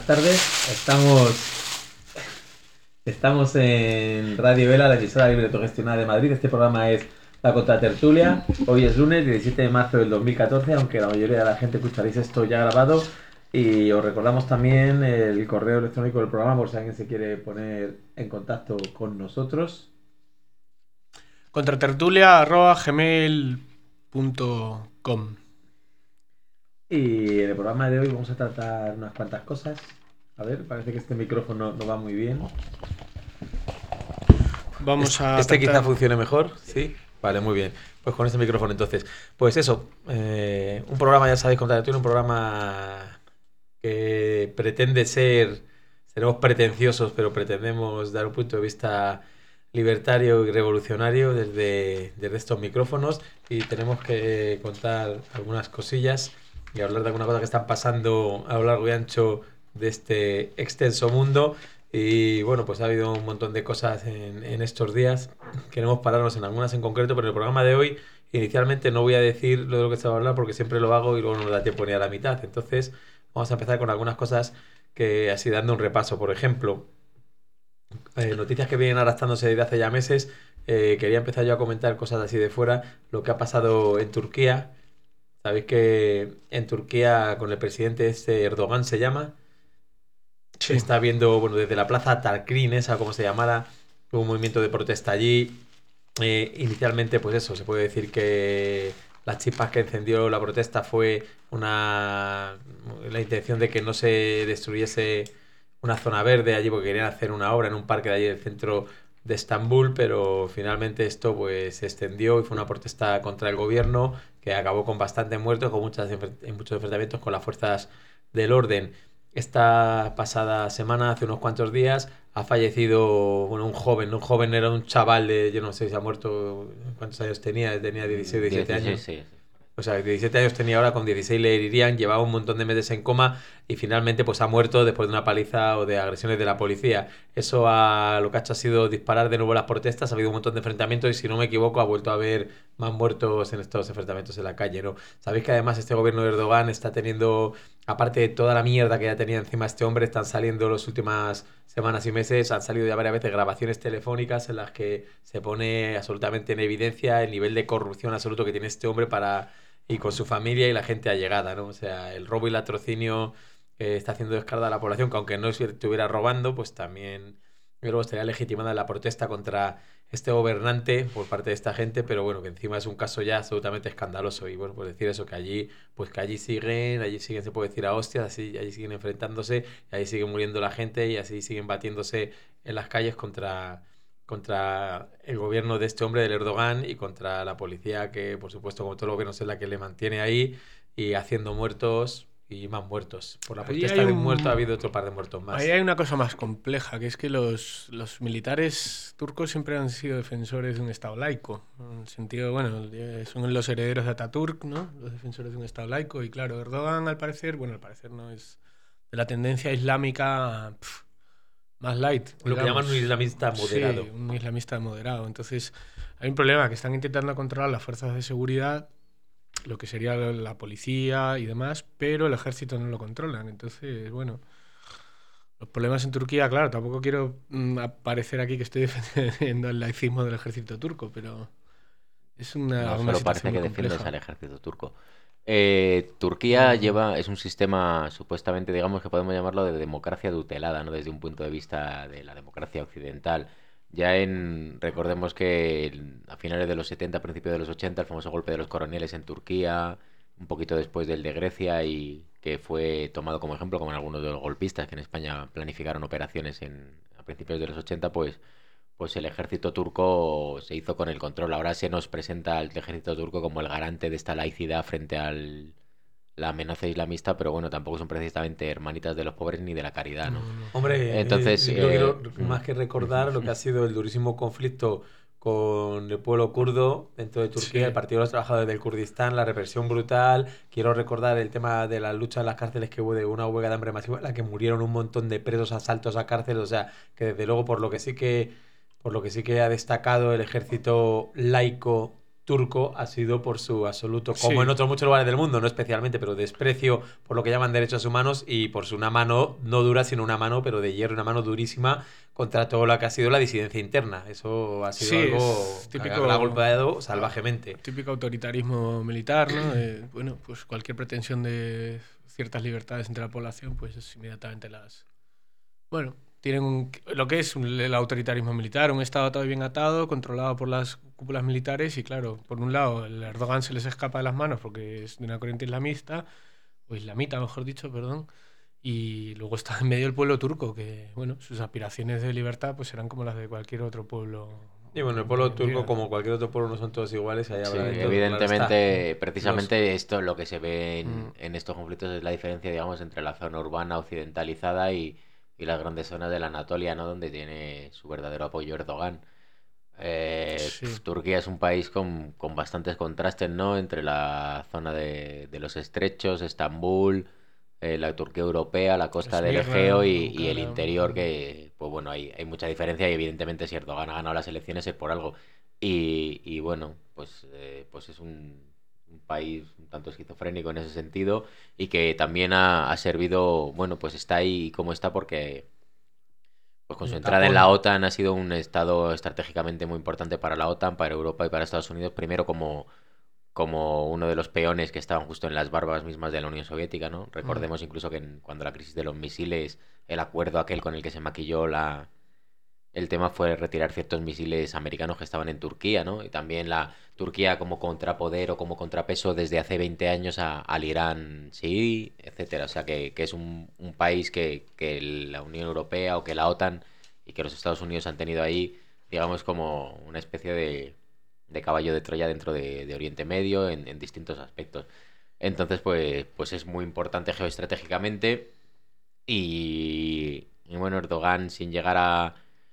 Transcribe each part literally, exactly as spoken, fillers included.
tardes. Estamos, estamos en Radio Vela, la emisora libre autogestionada de Madrid. Este programa es La Contratertulia. Hoy es lunes, diecisiete de marzo del dos mil catorce, aunque la mayoría de la gente escucharéis esto ya grabado. Y os recordamos también el correo electrónico del programa por si alguien se quiere poner en contacto con nosotros. contratertulia arroba gmail punto com. Y en el programa de hoy vamos a tratar unas cuantas cosas. A ver, parece que este micrófono no va muy bien. Vamos a Este tratar... quizá funcione mejor, ¿sí? Vale, muy bien. Pues con este micrófono entonces. Pues eso, eh, un programa, ya sabéis, Contratertulia, un programa que pretende ser, seremos pretenciosos, pero pretendemos dar un punto de vista libertario y revolucionario desde, desde estos micrófonos, y tenemos que contar algunas cosillas y hablar de alguna cosa que están pasando a lo largo y ancho de este extenso mundo. Y bueno, pues ha habido un montón de cosas en, en estos días. Queremos pararnos en algunas en concreto, pero en el programa de hoy inicialmente no voy a decir lo de lo que se va a hablar porque siempre lo hago y luego no nos da tiempo ni a la mitad. Entonces vamos a empezar con algunas cosas que, así dando un repaso. Por ejemplo, eh, noticias que vienen arrastrándose desde hace ya meses. Eh, quería empezar yo a comentar cosas así de fuera. Lo que ha pasado en Turquía. Sabéis que en Turquía, con el presidente este, Erdogan se llama, Sí. está habiendo, bueno, desde la plaza Takrim, esa como se llamara, un movimiento de protesta allí. Eh, inicialmente, pues eso, se puede decir que las chispas que encendió la protesta fue una la intención de que no se destruyese una zona verde allí porque querían hacer una obra en un parque de allí del centro de Estambul, pero finalmente esto pues se extendió y fue una protesta contra el gobierno que acabó con bastantes muertos, con muchas, muchos enfrentamientos con las fuerzas del orden. Esta pasada semana, hace unos cuantos días, ha fallecido, bueno, un joven, un joven era un chaval de, yo no sé si ha muerto, ¿cuántos años tenía? Tenía dieciséis, diecisiete años. Sí, sí. O sea, diecisiete años tenía ahora, con dieciséis le herirían, llevaba un montón de meses en coma y finalmente pues ha muerto después de una paliza o de agresiones de la policía. Eso ha, lo que ha hecho ha sido disparar de nuevo las protestas, ha habido un montón de enfrentamientos y, si no me equivoco, ha vuelto a haber más muertos en estos enfrentamientos en la calle, ¿no? Sabéis que además este gobierno de Erdogan está teniendo, aparte de toda la mierda que ya tenía encima este hombre, están saliendo las últimas semanas y meses, han salido ya varias veces grabaciones telefónicas en las que se pone absolutamente en evidencia el nivel de corrupción absoluto que tiene este hombre para... y con su familia y la gente allegada, ¿no? O sea, el robo y latrocinio que está haciendo descarga a la población, que aunque no estuviera robando, pues también luego estaría legitimada la protesta contra este gobernante por parte de esta gente, pero bueno, que encima es un caso ya absolutamente escandaloso. Y bueno, pues decir eso, que allí, pues que allí siguen, allí siguen, se puede decir, a hostias, así, allí siguen enfrentándose, y allí sigue muriendo la gente, y así siguen batiéndose en las calles contra... contra el gobierno de este hombre, del Erdogan, y contra la policía, que por supuesto, como todo el gobierno, es la que le mantiene ahí y haciendo muertos y más muertos. Por la Ahí protesta hay de un un- muerto ha habido otro par de muertos más. Ahí hay una cosa más compleja, que es que los, los militares turcos siempre han sido defensores de un Estado laico. En el sentido, bueno, eh, son los herederos de Ataturk, ¿no? Los defensores de un Estado laico. Y claro, Erdogan, al parecer, bueno, al parecer no es de la tendencia islámica pf, más light. Lo que digamos. llaman un islamista moderado. Sí, un islamista moderado. Entonces, hay un problema, que están intentando controlar las fuerzas de seguridad, lo que sería la policía y demás, pero el ejército no lo controlan. Entonces, bueno, los problemas en Turquía, claro, tampoco quiero mm, aparecer aquí que estoy defendiendo el laicismo del ejército turco, pero es una, No, una solo situación parece que muy defiendes compleja. al ejército turco. Eh, Turquía Mm. lleva, es un sistema supuestamente, digamos que podemos llamarlo de democracia tutelada, ¿no? Desde un punto de vista de la democracia occidental. Ya en, recordemos que en- a finales de los setenta, principios de los ochenta, el famoso golpe de los coroneles en Turquía, un poquito después del de Grecia, y que fue tomado como ejemplo, como en algunos de los golpistas que en España planificaron operaciones en, a principios de los ochenta, pues pues el ejército turco se hizo con el control. Ahora se nos presenta al ejército turco como el garante de esta laicidad frente a la amenaza islamista, pero bueno, tampoco son precisamente hermanitas de los pobres ni de la caridad, ¿no? No, no. Hombre, Entonces, eh, yo quiero eh, más que recordar lo que ha sido el durísimo conflicto con el pueblo kurdo dentro de Turquía, Sí. el Partido de los Trabajadores del Kurdistán, la represión brutal. Quiero recordar el tema de la lucha en las cárceles, que hubo de una huelga de hambre masiva en la que murieron un montón de presos, asaltos a cárceles. O sea, que desde luego, por lo que sí que por lo que sí que ha destacado el ejército laico turco ha sido por su absoluto, como Sí. en otros muchos lugares del mundo, no especialmente, pero desprecio por lo que llaman derechos humanos y por su una mano no dura, sino una mano, pero de hierro, una mano durísima contra todo lo que ha sido la disidencia interna. Eso ha sido Sí, algo es que típico, la ha golpeado salvajemente. típico autoritarismo militar, ¿no? Eh, bueno, pues cualquier pretensión de ciertas libertades entre la población, pues es inmediatamente las... Bueno, tienen un- lo que es un- el autoritarismo militar, un Estado todo bien atado, controlado por las cúpulas militares y claro, por un lado el Erdogan se les escapa de las manos porque es de una corriente islamista, o islamita mejor dicho, perdón, y luego está en medio el pueblo turco, que bueno, sus aspiraciones de libertad pues serán como las de cualquier otro pueblo. Y bueno, el hoy pueblo en turco, día. como cualquier otro pueblo, no son todos iguales, ahí Sí, habrá de todo, claro evidentemente, está. precisamente esto lo que se ve en, Mm. en estos conflictos es la diferencia, digamos, entre la zona urbana occidentalizada y, y las grandes zonas de la Anatolia, ¿no? Donde tiene su verdadero apoyo Erdogan. Eh, Sí. pf, Turquía es un país con, con bastantes contrastes, ¿no? Entre la zona de, de los estrechos, Estambul, eh, la Turquía europea, la costa del Esmirna, Egeo y, y el Ankara, interior, mm. que, pues bueno, hay, hay mucha diferencia y evidentemente si Erdogan ha ganado las elecciones es por algo. Y, y bueno, pues, eh, pues es un, un país un tanto esquizofrénico en ese sentido y que también ha, ha servido, bueno, pues está ahí como está porque pues con su Un entrada en tapón. la OTAN ha sido un estado estratégicamente muy importante para la OTAN, para Europa y para Estados Unidos, primero como, como uno de los peones que estaban justo en las barbas mismas de la Unión Soviética, ¿no? Recordemos incluso que en- cuando la crisis de los misiles, el acuerdo aquel con el que se maquilló la, el tema fue retirar ciertos misiles americanos que estaban en Turquía, ¿no? Y también la Turquía como contrapoder o como contrapeso desde hace veinte años a- al Irán, sí, etcétera. O sea, que, que es un, un país que, que la Unión Europea o que la OTAN y que los Estados Unidos han tenido ahí, digamos, como una especie de, de caballo de Troya dentro de, de Oriente Medio en, en distintos aspectos. Entonces, pues, pues es muy importante geoestratégicamente y, y bueno, Erdogan sin llegar a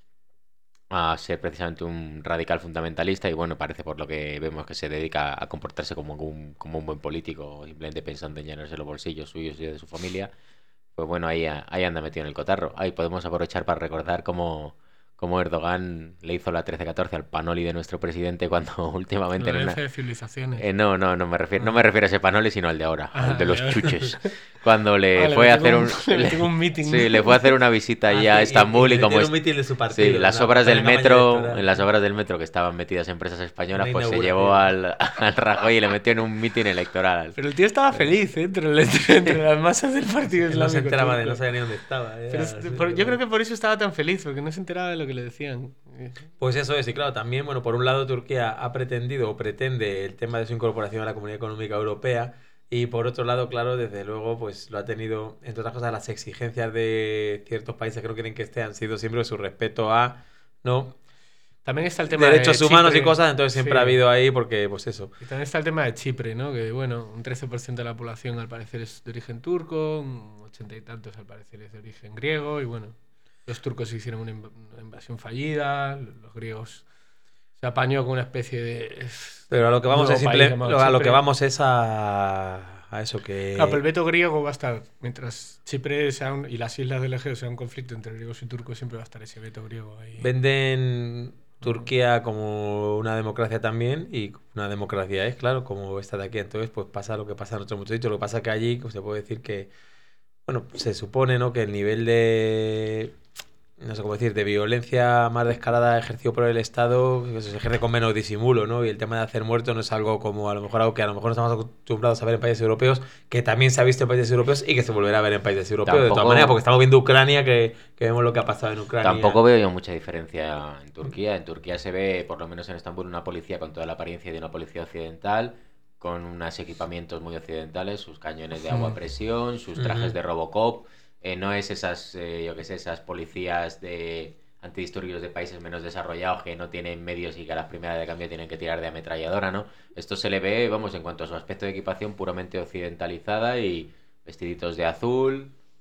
a ser precisamente un radical fundamentalista y bueno, parece por lo que vemos que se dedica a comportarse como un, como un buen político, simplemente pensando en llenarse los bolsillos suyos y de su familia, pues bueno, ahí, ahí anda metido en el cotarro. Ahí podemos aprovechar para recordar cómo, cómo Erdogan le hizo la trece catorce al Panoli de nuestro presidente cuando últimamente en La una... herencia de civilizaciones. Eh, no, no, no me refiero, no Ah. me refiero a ese Panoli, sino al de ahora, Ah, al de el los de ahora. chuches. Cuando le Ah, le fue a metió hacer un- un... le metió un meeting, Sí, ¿no? le fue a hacer una visita allí a Ah, sí, y- Estambul y y, como metieron es... un mitin de su partido, Sí, las una- obras del una campaña metro, electoral. en las obras del metro que estaban metidas empresas españolas, Una pues se inauguración. llevó al, al Rajoy y le metió en un mitin electoral. Pero el tío estaba feliz, ¿eh? entre, entre, entre las masas del partido Él islámico. no se enteraba de, turco. no sabía ni dónde estaba. era Pero es- así, por- yo pero- creo que por eso estaba tan feliz, porque no se enteraba de lo que le decían. Pues eso es, y claro, también, bueno, por un lado Turquía ha pretendido o pretende el tema de su incorporación a la Comunidad Económica Europea y por otro lado, claro, desde luego, pues lo ha tenido, entre otras cosas, las exigencias de ciertos países que no quieren que esté han sido siempre su respeto a, ¿no? También está el tema derechos de humanos y Chipre. cosas, entonces siempre Sí. ha habido ahí porque, pues eso. Y también está el tema de Chipre, ¿no? Que, bueno, un trece por ciento de la población al parecer es de origen turco, un ochenta y tantos al parecer es de origen griego, y bueno, los turcos hicieron una, inv- una invasión fallida, los griegos se apañó con una especie de... Pero a lo que vamos nuevo es país simple, llamado lo- a lo Chipre. que vamos es a, a eso que Claro, pero el veto griego va a estar, mientras Chipre sea un- y las islas del Egeo sea un conflicto entre griegos y turcos, siempre va a estar ese veto griego ahí. venden Turquía como una democracia también y una democracia es, claro, como esta de aquí. Entonces, pues pasa lo que pasa en otros muchos sitios. Lo que pasa que allí pues, se puede decir que, bueno, se supone, ¿no? que el nivel de, no sé cómo decir, de violencia más descarada ejercido por el Estado pues, se ejerce con menos disimulo, ¿no? Y el tema de hacer muertos no es algo como a lo mejor algo que a lo mejor no estamos acostumbrados a ver en países europeos, que también se ha visto en países europeos y que se volverá a ver en países europeos de todas Tampoco- maneras, porque estamos viendo Ucrania, que, que vemos lo que ha pasado en Ucrania. Tampoco veo yo mucha diferencia en Turquía. En Turquía se ve, por lo menos en Estambul, una policía con toda la apariencia de una policía occidental, con unos equipamientos muy occidentales, sus cañones de agua a presión, sus trajes Ujú. de Robocop. Eh, no es esas, eh, yo qué sé, esas policías de antidisturbios de países menos desarrollados que no tienen medios y que a las primeras de cambio tienen que tirar de ametralladora, ¿no? Esto se le ve, vamos, en cuanto a su aspecto de equipación, puramente occidentalizada y vestiditos de azul,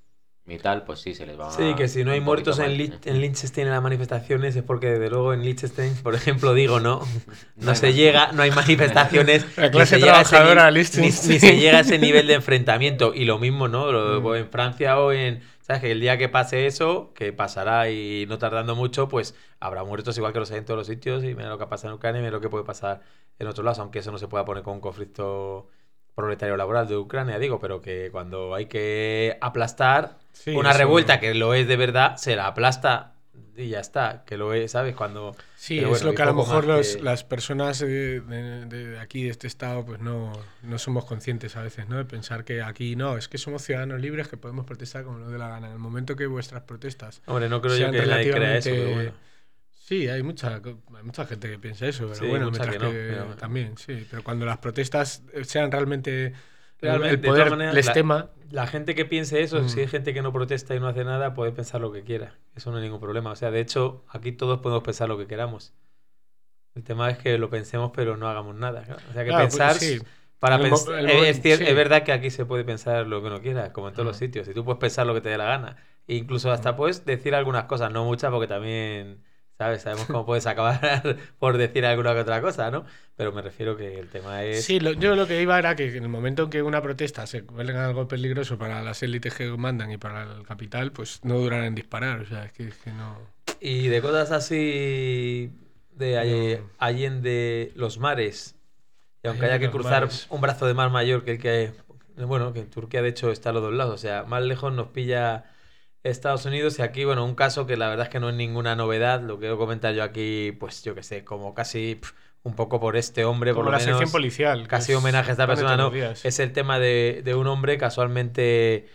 y tal, pues sí, se les va a... Sí, que si no hay un muertos poquito en, mal. Lich- en Liechtenstein en las manifestaciones es porque desde luego en Liechtenstein, por ejemplo, digo, no, no hay se más. llega, no hay manifestaciones, La ni clase se llega a ese trabajadora ni- de ni, ni Liechtenstein. se llega a ese nivel de enfrentamiento. Y lo mismo, ¿no? Lo- Mm. en Francia o en... ¿Sabes? Que el día que pase eso, que pasará y no tardando mucho, pues habrá muertos igual que los hay en todos los sitios y mira lo que pasa en Ucrania y mira lo que puede pasar en otros lados, aunque eso no se pueda poner con un conflicto proletario laboral de Ucrania, digo, pero que cuando hay que aplastar Sí, una eso- revuelta que lo es de verdad, se la aplasta y ya está, que lo es, ¿sabes? Cuando... Sí, pero es bueno, lo y que a lo poco mejor más los- que- las personas de, de- de aquí, de este estado, pues no, no somos conscientes a veces, ¿no? De pensar que aquí no, es que somos ciudadanos libres que podemos protestar como nos dé la gana. En el momento que vuestras protestas Hombre, no creo yo sean que nadie crea eso, pero relativamente... bueno. Sí, hay mucha, hay mucha gente que piensa eso, pero Sí, bueno, mucha mientras que que, no, pero bueno. también, sí. Pero cuando las protestas sean realmente... Realmente, el de poder todas maneras, les la- tema... La gente que piense eso, Mm. si hay gente que no protesta y no hace nada, puede pensar lo que quiera. Eso no hay ningún problema. O sea, de hecho, aquí todos podemos pensar lo que queramos. El tema es que lo pensemos, pero no hagamos nada. ¿no? O sea, que Claro, pues, pensar... sí. Para El mo- pens- el es, mo- es cier- sí. es verdad que aquí se puede pensar lo que uno quiera, como en todos los Mm. sitios. Y tú puedes pensar lo que te dé la gana. E incluso hasta Mm. puedes decir algunas cosas, no muchas, porque también, ¿sabes? Sabemos cómo puedes acabar por decir alguna que otra cosa, ¿no? Pero me refiero que el tema es... Sí, lo- yo lo que iba era que en el momento en que una protesta se vuelve en algo peligroso para las élites que mandan y para el capital, pues no durará en disparar. O sea, es que, es que no. Y de cosas así de Alle- No. Allende los mares, y aunque haya Allende que los cruzar mares. un brazo de mar mayor que el que... Bueno, que en Turquía de hecho está a los dos lados, o sea, más lejos nos pilla Estados Unidos y aquí, bueno, un caso que la verdad es que no es ninguna novedad, lo quiero comentar yo aquí, pues yo que sé, como casi pf, un poco por este hombre, Como por lo la menos, sección policial. que casi es- homenaje a esta pone persona, todos ¿no? los días. Es el tema de, de un hombre casualmente...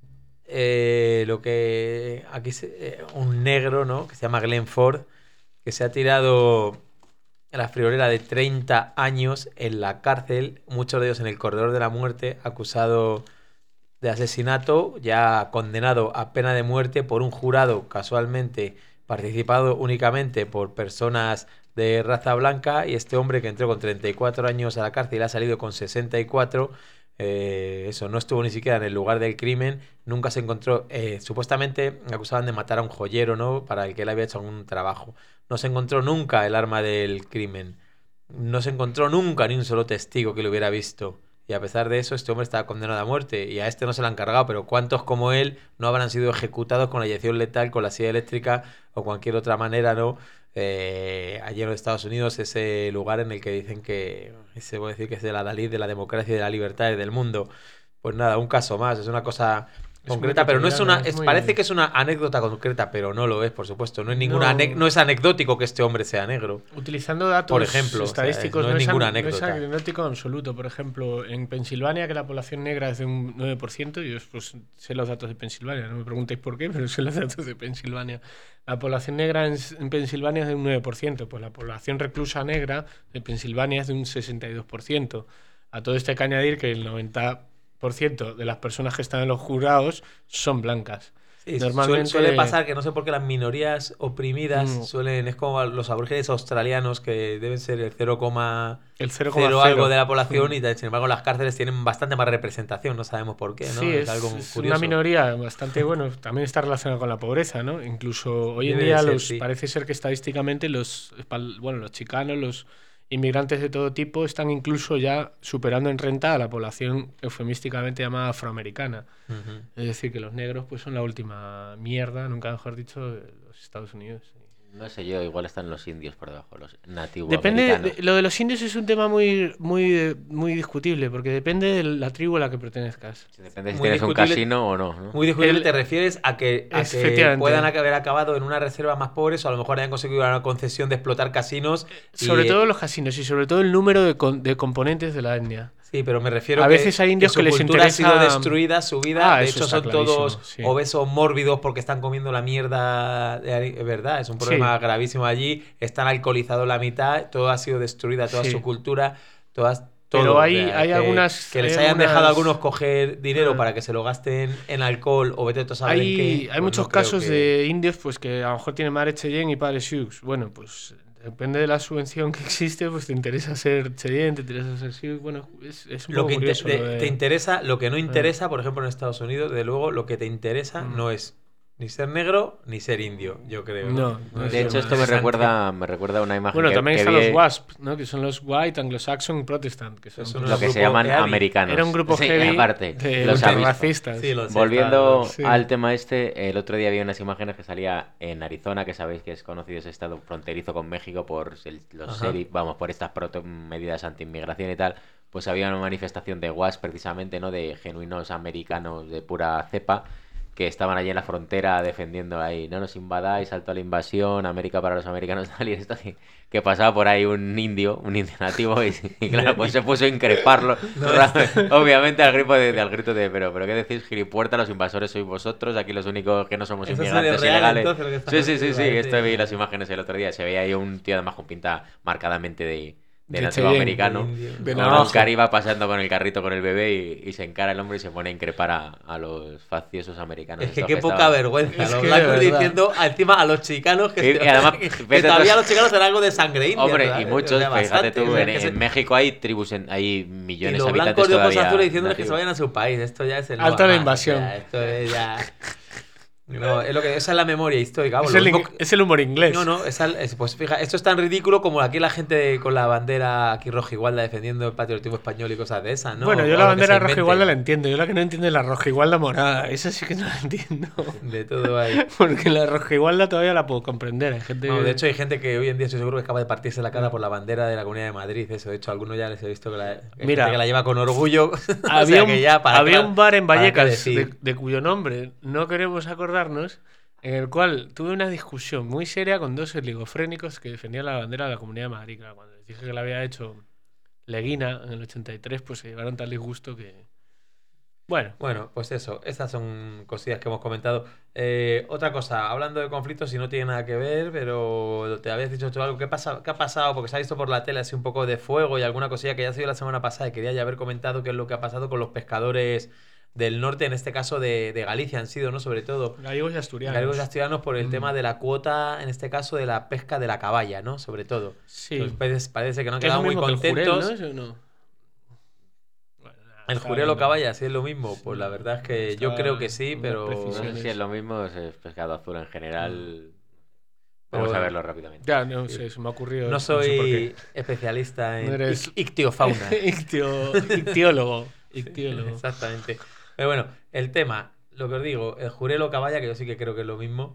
eh, lo que aquí se- eh, un negro, ¿no? Que se llama Glenn Ford, que se ha tirado a la friolera de treinta años en la cárcel, muchos de ellos en el corredor de la muerte, acusado de asesinato, ya condenado a pena de muerte por un jurado casualmente participado únicamente por personas de raza blanca, y este hombre que entró con treinta y cuatro años a la cárcel y ha salido con sesenta y cuatro, eh, eso, no estuvo ni siquiera en el lugar del crimen, nunca se encontró, eh, supuestamente acusaban de matar a un joyero, ¿no? Para el que él había hecho algún trabajo. No se encontró nunca el arma del crimen. No se encontró nunca ni un solo testigo que lo hubiera visto. Y a pesar de eso, este hombre estaba condenado a muerte. Y a este no se le han cargado, pero ¿cuántos como él no habrán sido ejecutados con la inyección letal, con la silla eléctrica o cualquier otra manera, ¿no? Eh, allí en los Estados Unidos, ese lugar en el que dicen que se puede decir que es de la Dalí, de la democracia y de la libertad y del mundo. Pues nada, un caso más. Es una cosa Es muy concreta, pero no es cotidiana, una. es es- muy- Parece que es una anécdota concreta, pero no lo es, por supuesto. No es ninguna No. ane- no es anecdótico que este hombre sea negro. Utilizando datos Por ejemplo, o sea, estadísticos, no es ninguna an- no anécdota. es anecdótico en absoluto. Por ejemplo, en Pensilvania, que la población negra es de un nueve por ciento, yo pues, sé los datos de Pensilvania, no me preguntéis por qué, pero sé los datos de Pensilvania. La población negra en, en Pensilvania es de un nueve por ciento, pues la población reclusa negra de Pensilvania es de un sesenta y dos por ciento. A todo esto hay que añadir que el noventa por ciento de las personas que están en los jurados son blancas. Sí, Normalmente- suele, suele pasar que no sé por qué las minorías oprimidas Mm. suelen. Es como los aborígenes australianos que deben ser el cero coma El cero cero coma cero algo de la población Mm. y sin embargo las cárceles tienen bastante más representación. No sabemos por qué, ¿no? Sí, es, algo es curioso. una minoría bastante, bueno, también está relacionada con la pobreza, ¿no? Incluso hoy en Debe de día ser, los, sí. parece ser que estadísticamente los, espal- bueno, los chicanos, los inmigrantes de todo tipo están incluso ya superando en renta a la población eufemísticamente llamada afroamericana. Ujú. Es decir, que los negros pues son la última mierda, nunca mejor dicho, de los Estados Unidos. No sé yo, igual están los indios por debajo, los nativos Depende, de- americanos. lo de los indios es un tema muy, muy, muy discutible, porque depende de la tribu a la que pertenezcas. Depende si Muy tienes un discutible- casino o no, ¿no? Muy discutible, El- te refieres a que, a Es- que efectivamente. puedan haber acabado en una reserva más pobres o a lo mejor hayan conseguido una concesión de explotar casinos. y- Sobre todo los casinos y sobre todo el número de, con- de componentes de la etnia. Sí, pero me refiero A que, veces hay indios su que les cultura ha sido interesa- destruida, su vida. Ah, de eso hecho, está son todos clarísimo, sí. obesos mórbidos porque están comiendo la mierda. de ari- Es verdad, es un problema Sí. gravísimo allí. Están alcoholizados la mitad, todo ha sido destruida, toda Sí. su cultura, todas. Todo, Pero hay- o sea, hay que, algunas- que les hay hayan dejado a algunas- algunos coger dinero Ah. para que se lo gasten en alcohol o vete tú a saber en Hay, qué, hay pues muchos no creo casos que- de indios pues que a lo mejor tienen madre Cheyenne y padre Sioux. Bueno, pues Depende de la subvención que existe, pues te interesa ser Cheyenne, te interesa ser sí, bueno, es, es un Lo poco que curioso. inte- lo de- de- te interesa, lo que no Ah. interesa, por ejemplo, en Estados Unidos, de luego, lo que te interesa Mm. no es ni ser negro ni ser indio, yo creo. No, No, no es De lo hecho, más esto me interesante. recuerda, me recuerda a una imagen Bueno, que, también que están vi- los W A S P, ¿no? Que son los White Anglo-Saxon Protestant, que son Eso pues, no lo es que un se grupo llaman heavy. americanos. era un grupo Sí, heavy aparte, de los avispas. ultrarracistas. Sí, lo sé, Volviendo claro. Sí. al tema este, el otro día vi unas imágenes que salía en Arizona, que sabéis que es conocido ese estado fronterizo con México por el- los Ajá. sheriff, vamos, por estas proto- medidas anti-inmigración y tal. Pues había una manifestación de W A S P precisamente, ¿no? De genuinos americanos de pura cepa que estaban allí en la frontera defendiendo ahí, no nos invadáis, alto a la invasión, América para los americanos, tal, y esto así, que pasaba por ahí un indio, un indio nativo, y, y claro, pues se puso a increparlo, obviamente al grito de, al grito de, pero, pero ¿qué decís, gilipuerta, los invasores sois vosotros, aquí los únicos que no somos Eso sería inmigrantes real, ilegales. entonces, lo que Sí, estás sí, sí, sí, diciendo, esto parece- vi las imágenes el otro día, se veía ahí un tío además con pinta marcadamente de... de De nativo Cheyenne, americano, de indio. De con navajo. un cariba pasando con el carrito con el bebé y, y se encara el hombre y se pone a increpar a, a los facciosos americanos. Es que estos qué poca estaban- vergüenza. Es los que de blancos verdad. diciendo encima a los chicanos que, Y- se- y además, que vete todavía tú- los chicanos eran algo de sangre india. Hombre, ¿sabes? y muchos, O sea, fíjate bastante, tú, o sea, en, que se- en México hay tribus, en- hay y millones los de habitantes blancos de ojos todavía azules diciéndoles que se nativos. vayan a su país. Esto ya es el no Alta a la más, invasión. o sea, esto es ya. No, es lo que, esa es la memoria histórica. vamos, Es lo el, mismo ing- es el humor inglés. No, no, esa- es- pues fija, esto es tan ridículo como aquí la gente con la bandera aquí roja igualda defendiendo el patriotismo español y cosas de esas, ¿no? Bueno, O yo lo la que bandera se roja invente. igualda la entiendo. Yo la que no entiendo es la roja igualda morada. Esa sí que no la entiendo. De todo ahí. Porque la roja igualda todavía la puedo comprender. Hay gente Vamos, que- de hecho, hay gente que hoy en día estoy seguro que es capaz de partirse la cara por la bandera de la Comunidad de Madrid. Eso, de hecho, a algunos ya les he visto que la, hay Mira, gente que la lleva con orgullo. O había, sea, un, que ya, ¿para había qué- un bar en para qué Vallecas de, decir? de cuyo nombre no queremos acordarnos, en el cual tuve una discusión muy seria con dos oligofrénicos que defendían la bandera de la Comunidad de Madrid. Claro, cuando les dije que la había hecho Leguina en el ochenta y tres, pues se llevaron tal disgusto que... Bueno, Bueno, pues eso, estas son cosillas que hemos comentado. Eh, otra cosa, hablando de conflictos, y no tiene nada que ver, pero te habías dicho tú algo. ¿Qué, pasa, ¿Qué ha pasado? Porque se ha visto por la tele así un poco de fuego y alguna cosilla que ya ha sido la semana pasada y quería ya haber comentado qué es lo que ha pasado con los pescadores del norte, en este caso de, de Galicia han sido, ¿no? Sobre todo. gallegos y asturianos. Gallegos y asturianos por el Mm. tema de la cuota, en este caso de la pesca de la caballa, ¿no? Sobre todo. Sí. Los peces parece que no han Que es lo quedado muy mismo que el jurel, contentos. ¿no? Eso no. Bueno, nada, El está jurel o bien, caballa, sí es lo mismo. Pues la verdad es que yo Está creo que sí, una pero. No precisión. sé si es lo mismo, es pescado azul en general. Vamos Pero- a verlo rápidamente. Ya, no sé, se me ha ocurrido. No sé por soy qué. especialista en No eres- ic- ictiofauna. Ictio- Ictiólogo. Ictiólogo. Exactamente. Pero bueno, el tema, lo que os digo, el jurel o caballa, que yo sí que creo que es lo mismo,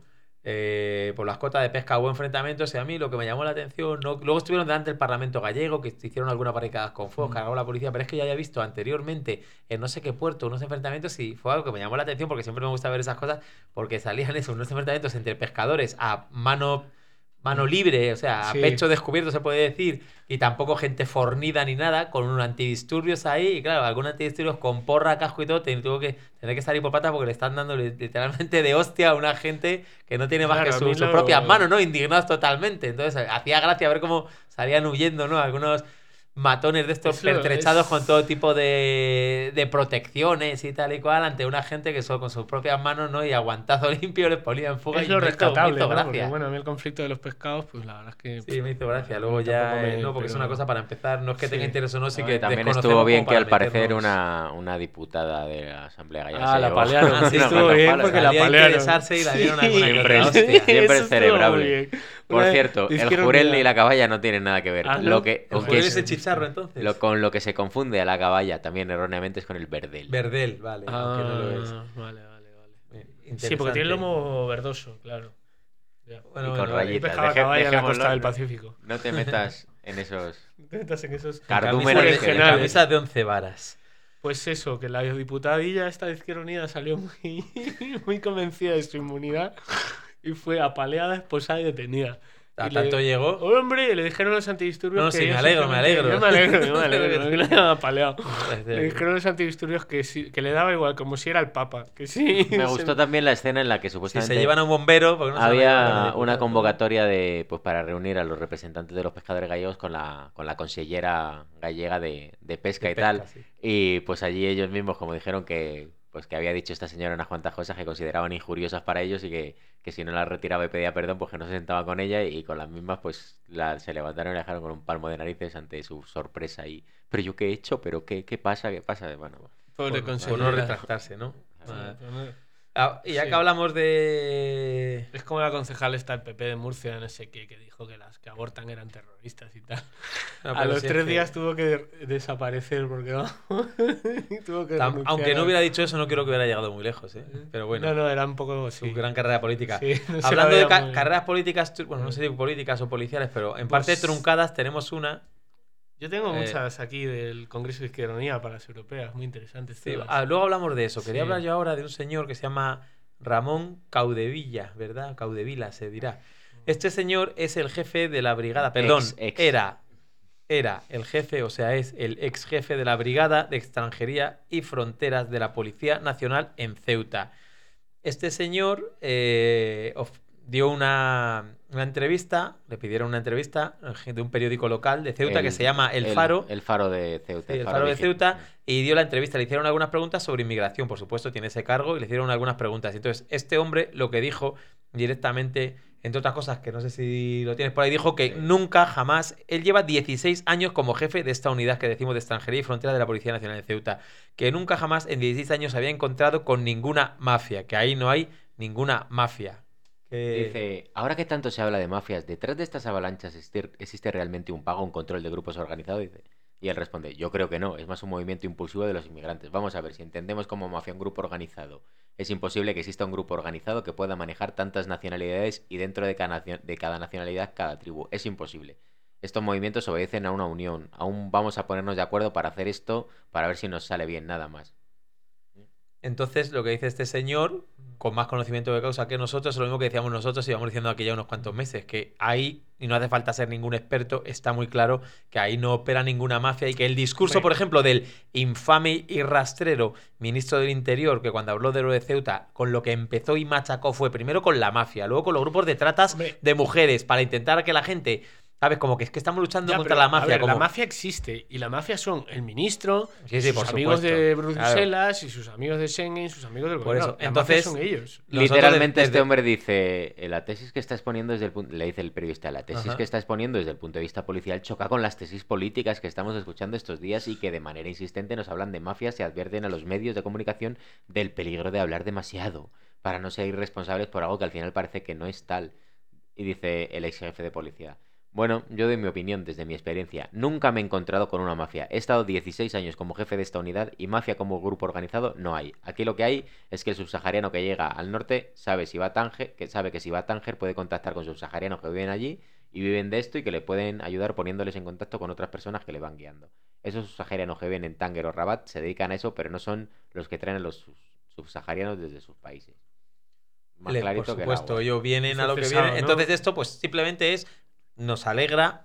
eh, por las cotas de pesca hubo enfrentamientos, y a mí lo que me llamó la atención, no, luego estuvieron delante del Parlamento gallego, que hicieron algunas barricadas con fuego, Mm. cargó la policía, pero es que ya había visto anteriormente en no sé qué puerto unos enfrentamientos y fue algo que me llamó la atención porque siempre me gusta ver esas cosas, porque salían eso, unos enfrentamientos entre pescadores a mano... Mano libre, o sea, a Sí. pecho descubierto se puede decir, y tampoco gente fornida ni nada, con un antidisturbios ahí, y claro, algunos antidisturbios con porra, casco y todo, te- tuvo que tener que salir por patas porque le están dando li- literalmente de hostia a una gente que no tiene más Claro, que a su- mí sus lo- propias manos, ¿no? Indignados totalmente. Entonces, hacía gracia ver cómo salían huyendo, ¿no? Algunos matones de estos Eso pertrechados es- con todo tipo de, de protecciones y tal y cual ante una gente que solo con sus propias manos, ¿no? Y aguantazo limpio les ponía en fuga Es y lo me hizo- me rescatable, hizo ¿no? Porque, gracia. bueno, a mí el conflicto de los pescados, pues la verdad es que... Sí, me hizo gracia. Luego Tampoco ya, me- eh, no, porque es pero- una cosa para empezar, no es que tenga Sí. interés o no, sí No, que y también desconocemos estuvo bien como que para al parecer meternos- una, una diputada de la Asamblea Gallega Ah, se la llevó palearon. Ah, sí, una estuvo cuanta bien pala. porque la Salía a palearon. interesarse y la dieron alguna que Siempre- otra hostia. siempre Eso es estuvo celebrable. muy bien. Por Una- cierto, el dijeron, jurel mira, y la caballa no tienen nada que ver. Ah, ¿no? Lo que, El con, jurel que es el chicharro, entonces. lo, con lo que se confunde a la caballa también erróneamente es con el verdel. Verdel, vale, aunque no lo es. Ah, vale, vale, vale. Eh, Sí, porque tiene el interesante. lomo verdoso, claro. Ya. Bueno, Y con bueno, vale. rayitas. Pescaba Deje- caballa en la dejémoslo. costa del Pacífico. No te metas en esos No te metas en esos... cardúmenes Camisa de, que regionales. camisa de once varas. Pues eso, que la diputadilla esta de Izquierda Unida salió muy, muy convencida de su inmunidad y fue apaleada, esposada y detenida. ¿A Y le- tanto llegó? Hombre, le dijeron los antidisturbios No, que sí, me ellos alegro, me simplemente- alegro. Yo me alegro, yo me alegro, que le hayan apaleado. Le Parece- dijeron los antidisturbios que, sí- que le daba igual, como si era el Papa. Que sí. Me gustó también la escena en la que Si supuestamente se llevan a un bombero, porque no se van a llevar a había un una diputado. convocatoria de pues para reunir a los representantes de los pescadores gallegos con la con la consellera gallega de, de pesca De y tal. pesca, sí. Y pues allí ellos mismos, como dijeron que pues que había dicho esta señora unas cuantas cosas que consideraban injuriosas para ellos y que, que si no las retiraba y pedía perdón, pues que no se sentaba con ella y con las mismas pues la, se levantaron y la dejaron con un palmo de narices ante su sorpresa y ¿pero yo qué he hecho? ¿Pero qué, qué pasa? ¿Qué pasa? Bueno, Pobre Por, por no consejera. retractarse, ¿no? Sí, Ah, pero no- ah, y ya Sí. que hablamos de... Es como la concejal esta del P P de Murcia, no sé qué, que dijo que las que abortan eran terroristas y tal. No, A pero los si es tres que- días tuvo que de- desaparecer porque no. tuvo que Tam- renunciar Aunque no a- hubiera dicho eso, no creo que hubiera llegado muy lejos, ¿eh? Pero bueno, No, no, era un poco. su Sí. gran carrera política. Sí, no se Hablando la de veía ca- muy- carreras políticas, tru- bueno, no sé si políticas o policiales, pero en parte Pues- truncadas tenemos una. Yo tengo Eh, muchas aquí del Congreso de Izquierda para las europeas, muy interesantes. Sí, todas. ah, luego hablamos de eso. Quería Sí. hablar yo ahora de un señor que se llama Ramón Caudevilla, ¿verdad? Caudevila se dirá. Este señor es el jefe de la brigada, perdón, Ex, ex. era era el jefe, o sea, es el ex jefe de la Brigada de Extranjería y Fronteras de la Policía Nacional en Ceuta. Este señor eh, of- dio una, una entrevista, le pidieron una entrevista eh, de un periódico local de Ceuta que El- se llama El Faro. El Faro de Ceuta. Sí, el Faro de Vigi- Ceuta, y dio la entrevista. Le hicieron algunas preguntas sobre inmigración, por supuesto, tiene ese cargo, y le hicieron algunas preguntas. Entonces, este hombre lo que dijo directamente, entre otras cosas, que no sé si lo tienes por ahí, dijo que nunca, jamás, él lleva dieciséis años como jefe de esta unidad que decimos de Extranjería y Frontera de la Policía Nacional de Ceuta, que nunca, jamás, en dieciséis años se había encontrado con ninguna mafia, que ahí no hay ninguna mafia. Que- Dice, ahora que tanto se habla de mafias, ¿detrás de estas avalanchas existe, existe realmente un pago, un control de grupos organizados? Dice. Y él responde, yo creo que no, es más un movimiento impulsivo de los inmigrantes. Vamos a ver, si entendemos como mafia un grupo organizado, es imposible que exista un grupo organizado que pueda manejar tantas nacionalidades y dentro de cada, nacio- de cada nacionalidad cada tribu. Es imposible. Estos movimientos obedecen a una unión. Aún vamos a ponernos de acuerdo para hacer esto, para ver si nos sale bien, nada más. Entonces, lo que dice este señor, con más conocimiento de causa que nosotros, es lo mismo que decíamos nosotros y íbamos diciendo aquí ya unos cuantos meses, que ahí, y no hace falta ser ningún experto, está muy claro que ahí no opera ninguna mafia y que el discurso, Hombre. por ejemplo, del infame y rastrero ministro del Interior, que cuando habló de lo de Ceuta, con lo que empezó y machacó fue primero con la mafia, luego con los grupos de tratas Hombre. de mujeres, para intentar que la gente... ¿Sabes? Como que es que estamos luchando Ya, contra pero, la a mafia. ver, como... La mafia existe y la mafia son el ministro, Sí, sí, sus por amigos supuesto. de Claro. Bruselas y sus amigos de Schengen, sus amigos del Por gobierno. eso, La entonces, mafia son ellos. Nosotros Literalmente desde- este hombre dice, "Eh, la tesis que está exponiendo desde el punto, le dice el periodista, la tesis Ajá. que está exponiendo desde el punto de vista policial choca con las tesis políticas que estamos escuchando estos días y que de manera insistente nos hablan de mafias y advierten a los medios de comunicación del peligro de hablar demasiado para no ser irresponsables por algo que al final parece que no es tal". Y dice el ex jefe de policía, bueno, yo doy mi opinión desde mi experiencia. Nunca me he encontrado con una mafia. He estado dieciséis años como jefe de esta unidad y mafia como grupo organizado no hay. Aquí lo que hay es que el subsahariano que llega al norte sabe si va a Tánger, que sabe que si va a Tánger puede contactar con subsaharianos que viven allí y viven de esto y que le pueden ayudar poniéndoles en contacto con otras personas que le van guiando. Esos subsaharianos que viven en Tánger o Rabat se dedican a eso, pero no son los que traen a los sus- subsaharianos desde sus países. Más Le- clarito por que el supuesto, agua. ellos vienen a lo que Cesado, vienen. ¿no? Entonces, esto, pues simplemente es. Nos alegra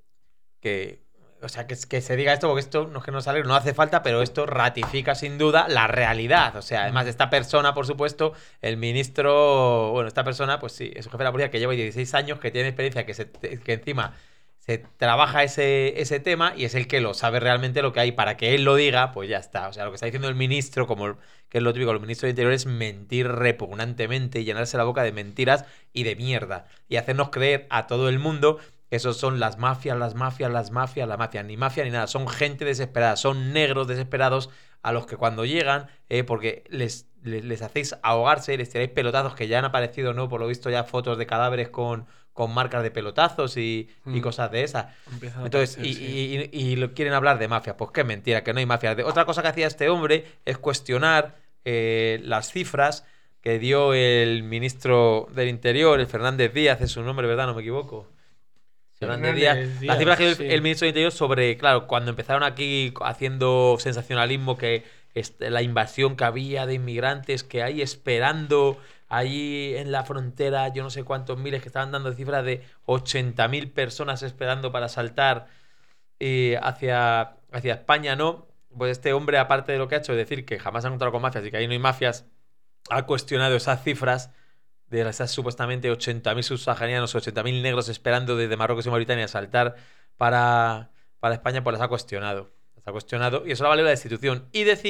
que. O sea, que, que se diga esto, porque esto no es que nos alegra, no hace falta, pero esto ratifica sin duda la realidad. O sea, además, esta persona, por supuesto, el ministro. Bueno, esta persona, pues sí, es un jefe de la policía que lleva dieciséis años, que tiene experiencia, que, se, que encima se trabaja ese, ese tema y es el que lo sabe realmente lo que hay. Para que él lo diga, pues ya está. O sea, lo que está diciendo el ministro, como que es lo típico, el ministro de Interior, es mentir repugnantemente y llenarse la boca de mentiras y de mierda. Y hacernos creer a todo el mundo que esos son las mafias, las mafias, las mafias, la mafia. Ni mafia ni nada. Son gente desesperada, son negros desesperados a los que cuando llegan, eh, porque les, les, les hacéis ahogarse, les tiráis pelotazos, que ya han aparecido, ¿no? Por lo visto ya fotos de cadáveres con, con marcas de pelotazos y, y Mm. cosas de esas. Empiezan a Entonces, aparecer, y, sí. y- y- y lo quieren hablar de mafia. Pues qué mentira, que no hay mafia. De- Otra cosa que hacía este hombre es cuestionar eh, las cifras que dio el ministro del Interior, el Fernández Díaz, es su nombre, ¿verdad? No me equivoco. Fernández Fernández Díaz. Díaz, Las cifras que dio el, sí. el ministro del Interior sobre, claro, cuando empezaron aquí haciendo sensacionalismo, que este, la invasión que había de inmigrantes, que hay esperando allí en la frontera, yo no sé cuántos miles, que estaban dando cifras de ochenta mil personas esperando para saltar eh, hacia, hacia España, ¿no? Pues este hombre, aparte de lo que ha hecho, es decir, que jamás ha encontrado con mafias y que ahí no hay mafias, ha cuestionado esas cifras de esas supuestamente ochenta mil subsaharianos, ochenta mil negros esperando desde Marruecos y Mauritania saltar para, para España, pues las ha cuestionado. Las ha cuestionado y eso la vale la destitución. Y decir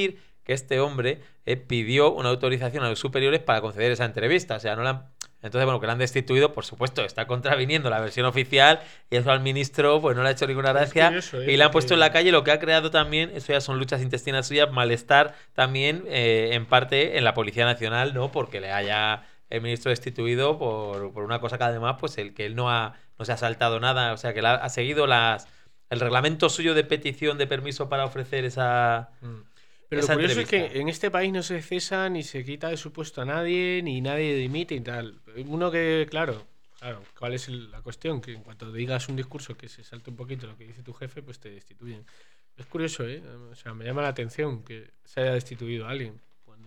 que este hombre eh, pidió una autorización a los superiores para conceder esa entrevista. O sea, no la han... Entonces, bueno, que la han destituido, por supuesto, está contraviniendo la versión oficial y eso al ministro pues no le ha hecho ninguna gracia curioso, ¿eh? y le han Porque- puesto en la calle, lo que ha creado también, eso ya son luchas intestinas suyas, malestar también eh, en parte en la Policía Nacional, ¿no? Porque le haya el ministro destituido por, por una cosa que además, pues el que él no ha no se ha saltado nada, o sea, que la- ha seguido las el reglamento suyo de petición de permiso para ofrecer esa... Mm. Pero esa lo curioso entrevista. es que en este país no se cesa ni se quita de su puesto a nadie, ni nadie dimite y tal. Uno que, claro, claro, ¿cuál es el- la cuestión? Que en cuanto digas un discurso que se salte un poquito lo que dice tu jefe, pues te destituyen. Es curioso, ¿eh? O sea, me llama la atención que se haya destituido a alguien. Cuando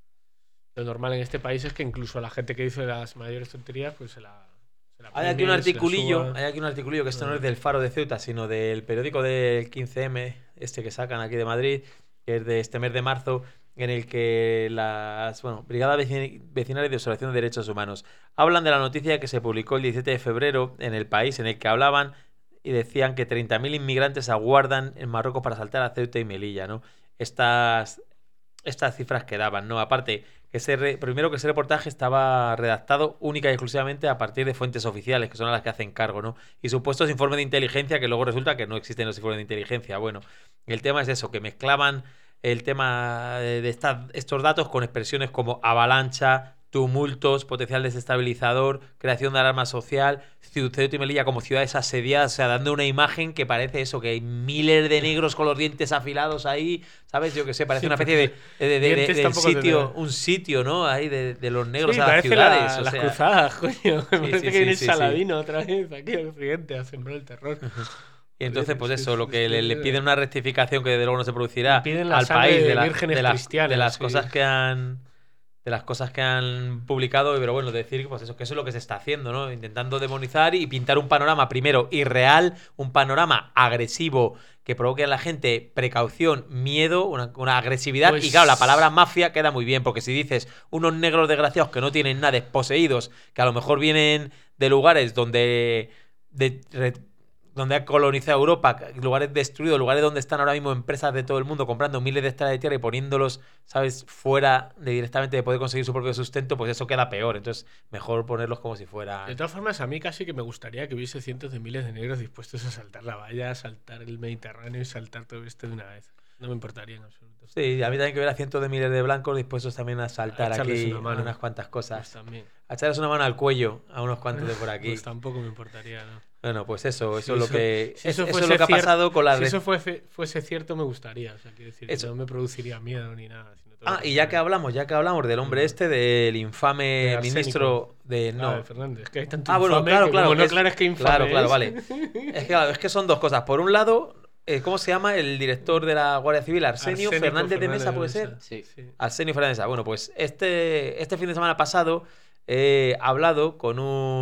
lo normal en este país es que incluso a la gente que dice las mayores tonterías, pues se la... se la Hay aquí un premien, se la articulillo, suban. hay aquí un articulillo que esto no Ah. es del Faro de Ceuta, sino del periódico del quince eme, este que sacan aquí de Madrid, que es de este mes de marzo, en el que las bueno, Brigadas Vecin- Vecinales de Observación de Derechos Humanos hablan de la noticia que se publicó el diecisiete de febrero en El País, en el que hablaban y decían que treinta mil inmigrantes aguardan en Marruecos para saltar a Ceuta y Melilla, ¿no? Estas, estas cifras que daban, ¿no? Aparte, que ese re- primero que ese reportaje estaba redactado única y exclusivamente a partir de fuentes oficiales, que son a las que hacen cargo, ¿no? Y supuestos informes de inteligencia que luego resulta que no existen los informes de inteligencia. Bueno, el tema es eso, que mezclaban el tema de de estas- estos datos con expresiones como avalancha, tumultos, potencial desestabilizador, creación de alarma social, Ciu- Ceuta y Melilla como ciudades asediadas, o sea, dando una imagen que parece eso, que hay miles de negros con los dientes afilados ahí, ¿sabes? Yo que sé, parece Sí, una especie de, de, de- de- dientes del tampoco sitio, tendrá. un sitio, ¿no? Ahí de, de los negros Sí, a las parece ciudades. la- o las sea, cruzadas, coño. Me Sí, parece sí, que sí, viene sí, sí. Saladino otra vez aquí al occidente a sembrar el terror. Y entonces, pues Es- eso, es- lo que es- le, le piden una rectificación que desde luego no se producirá Le piden la al sangre país de, de la- vírgenes de las, cristianas, de las sí. cosas que han de las cosas que han publicado, pero bueno, decir pues eso, que eso es lo que se está haciendo, ¿no? Intentando demonizar y pintar un panorama primero irreal, un panorama agresivo que provoque a la gente precaución, miedo, una, una agresividad. Pues- Y claro, la palabra mafia queda muy bien, porque si dices unos negros desgraciados que no tienen nada, desposeídos, que a lo mejor vienen de lugares donde de, re- donde ha colonizado Europa, lugares destruidos, lugares donde están ahora mismo empresas de todo el mundo comprando miles de hectáreas de tierra y poniéndolos, ¿sabes?, fuera de directamente de poder conseguir su propio sustento, pues eso queda peor. Entonces, mejor ponerlos como si fuera... De todas formas, a mí casi que me gustaría que hubiese cientos de miles de negros dispuestos a saltar la valla, a saltar el Mediterráneo y saltar todo esto de una vez. No me importaría en absoluto. Sí, a mí también que ver a cientos de miles de blancos dispuestos también a saltar A echarles aquí una mano. a unas cuantas Pues cosas. también. A echarles una mano al cuello a unos cuantos de por aquí. Pues tampoco me importaría, ¿no? Bueno, pues eso, eso Si es lo eso- que, si eso, eso eso es fuese lo que ha cier- pasado con la Si red. eso fuese, fuese cierto, me gustaría. O sea, quiero decir, Eso. no me produciría miedo ni nada. Sino todo Ah, lo y ya que contrario. hablamos, ya que hablamos del hombre este, del infame De Arsénico. ministro de... Ah, No, de Fernández. Que hay tanto Ah, bueno, infame claro, que, claro. Bueno, es- claro, es que infame Claro, claro, es. vale. Es que, claro, es que son dos cosas. Por un lado, eh, ¿cómo se llama el director de la Guardia Civil? Arsenio Arsénico Fernández de Mesa, ¿puede ser? Mesa. Sí. Sí. Arsenio Fernández de Mesa. Bueno, pues este, este fin de semana pasado he hablado con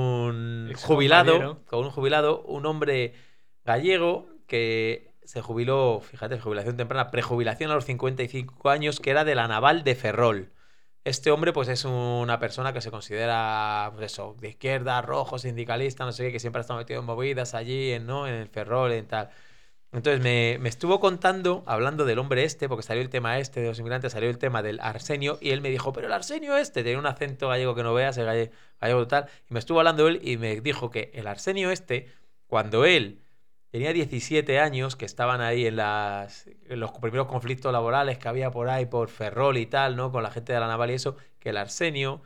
un Ex jubilado, compañero. con un jubilado, un hombre gallego que se jubiló, fíjate, jubilación temprana, prejubilación a los cincuenta y cinco años, que era de la Naval de Ferrol. Este hombre, pues, es una persona que se considera, pues eso, de izquierda, rojo, sindicalista, no sé qué, que siempre ha estado metido en movidas allí, en, ¿no?, en el Ferrol, en tal. Entonces me, me estuvo contando, hablando del hombre este, porque salió el tema este de los inmigrantes, salió el tema del Arsenio, y él me dijo, pero el Arsenio este, tenía un acento gallego que no veas, el galle- gallego total, y me estuvo hablando él y me dijo que el Arsenio este, cuando él tenía diecisiete años, que estaban ahí en, las, en los primeros conflictos laborales que había por ahí, por Ferrol y tal, ¿no?, con la gente de la naval y eso, que el Arsenio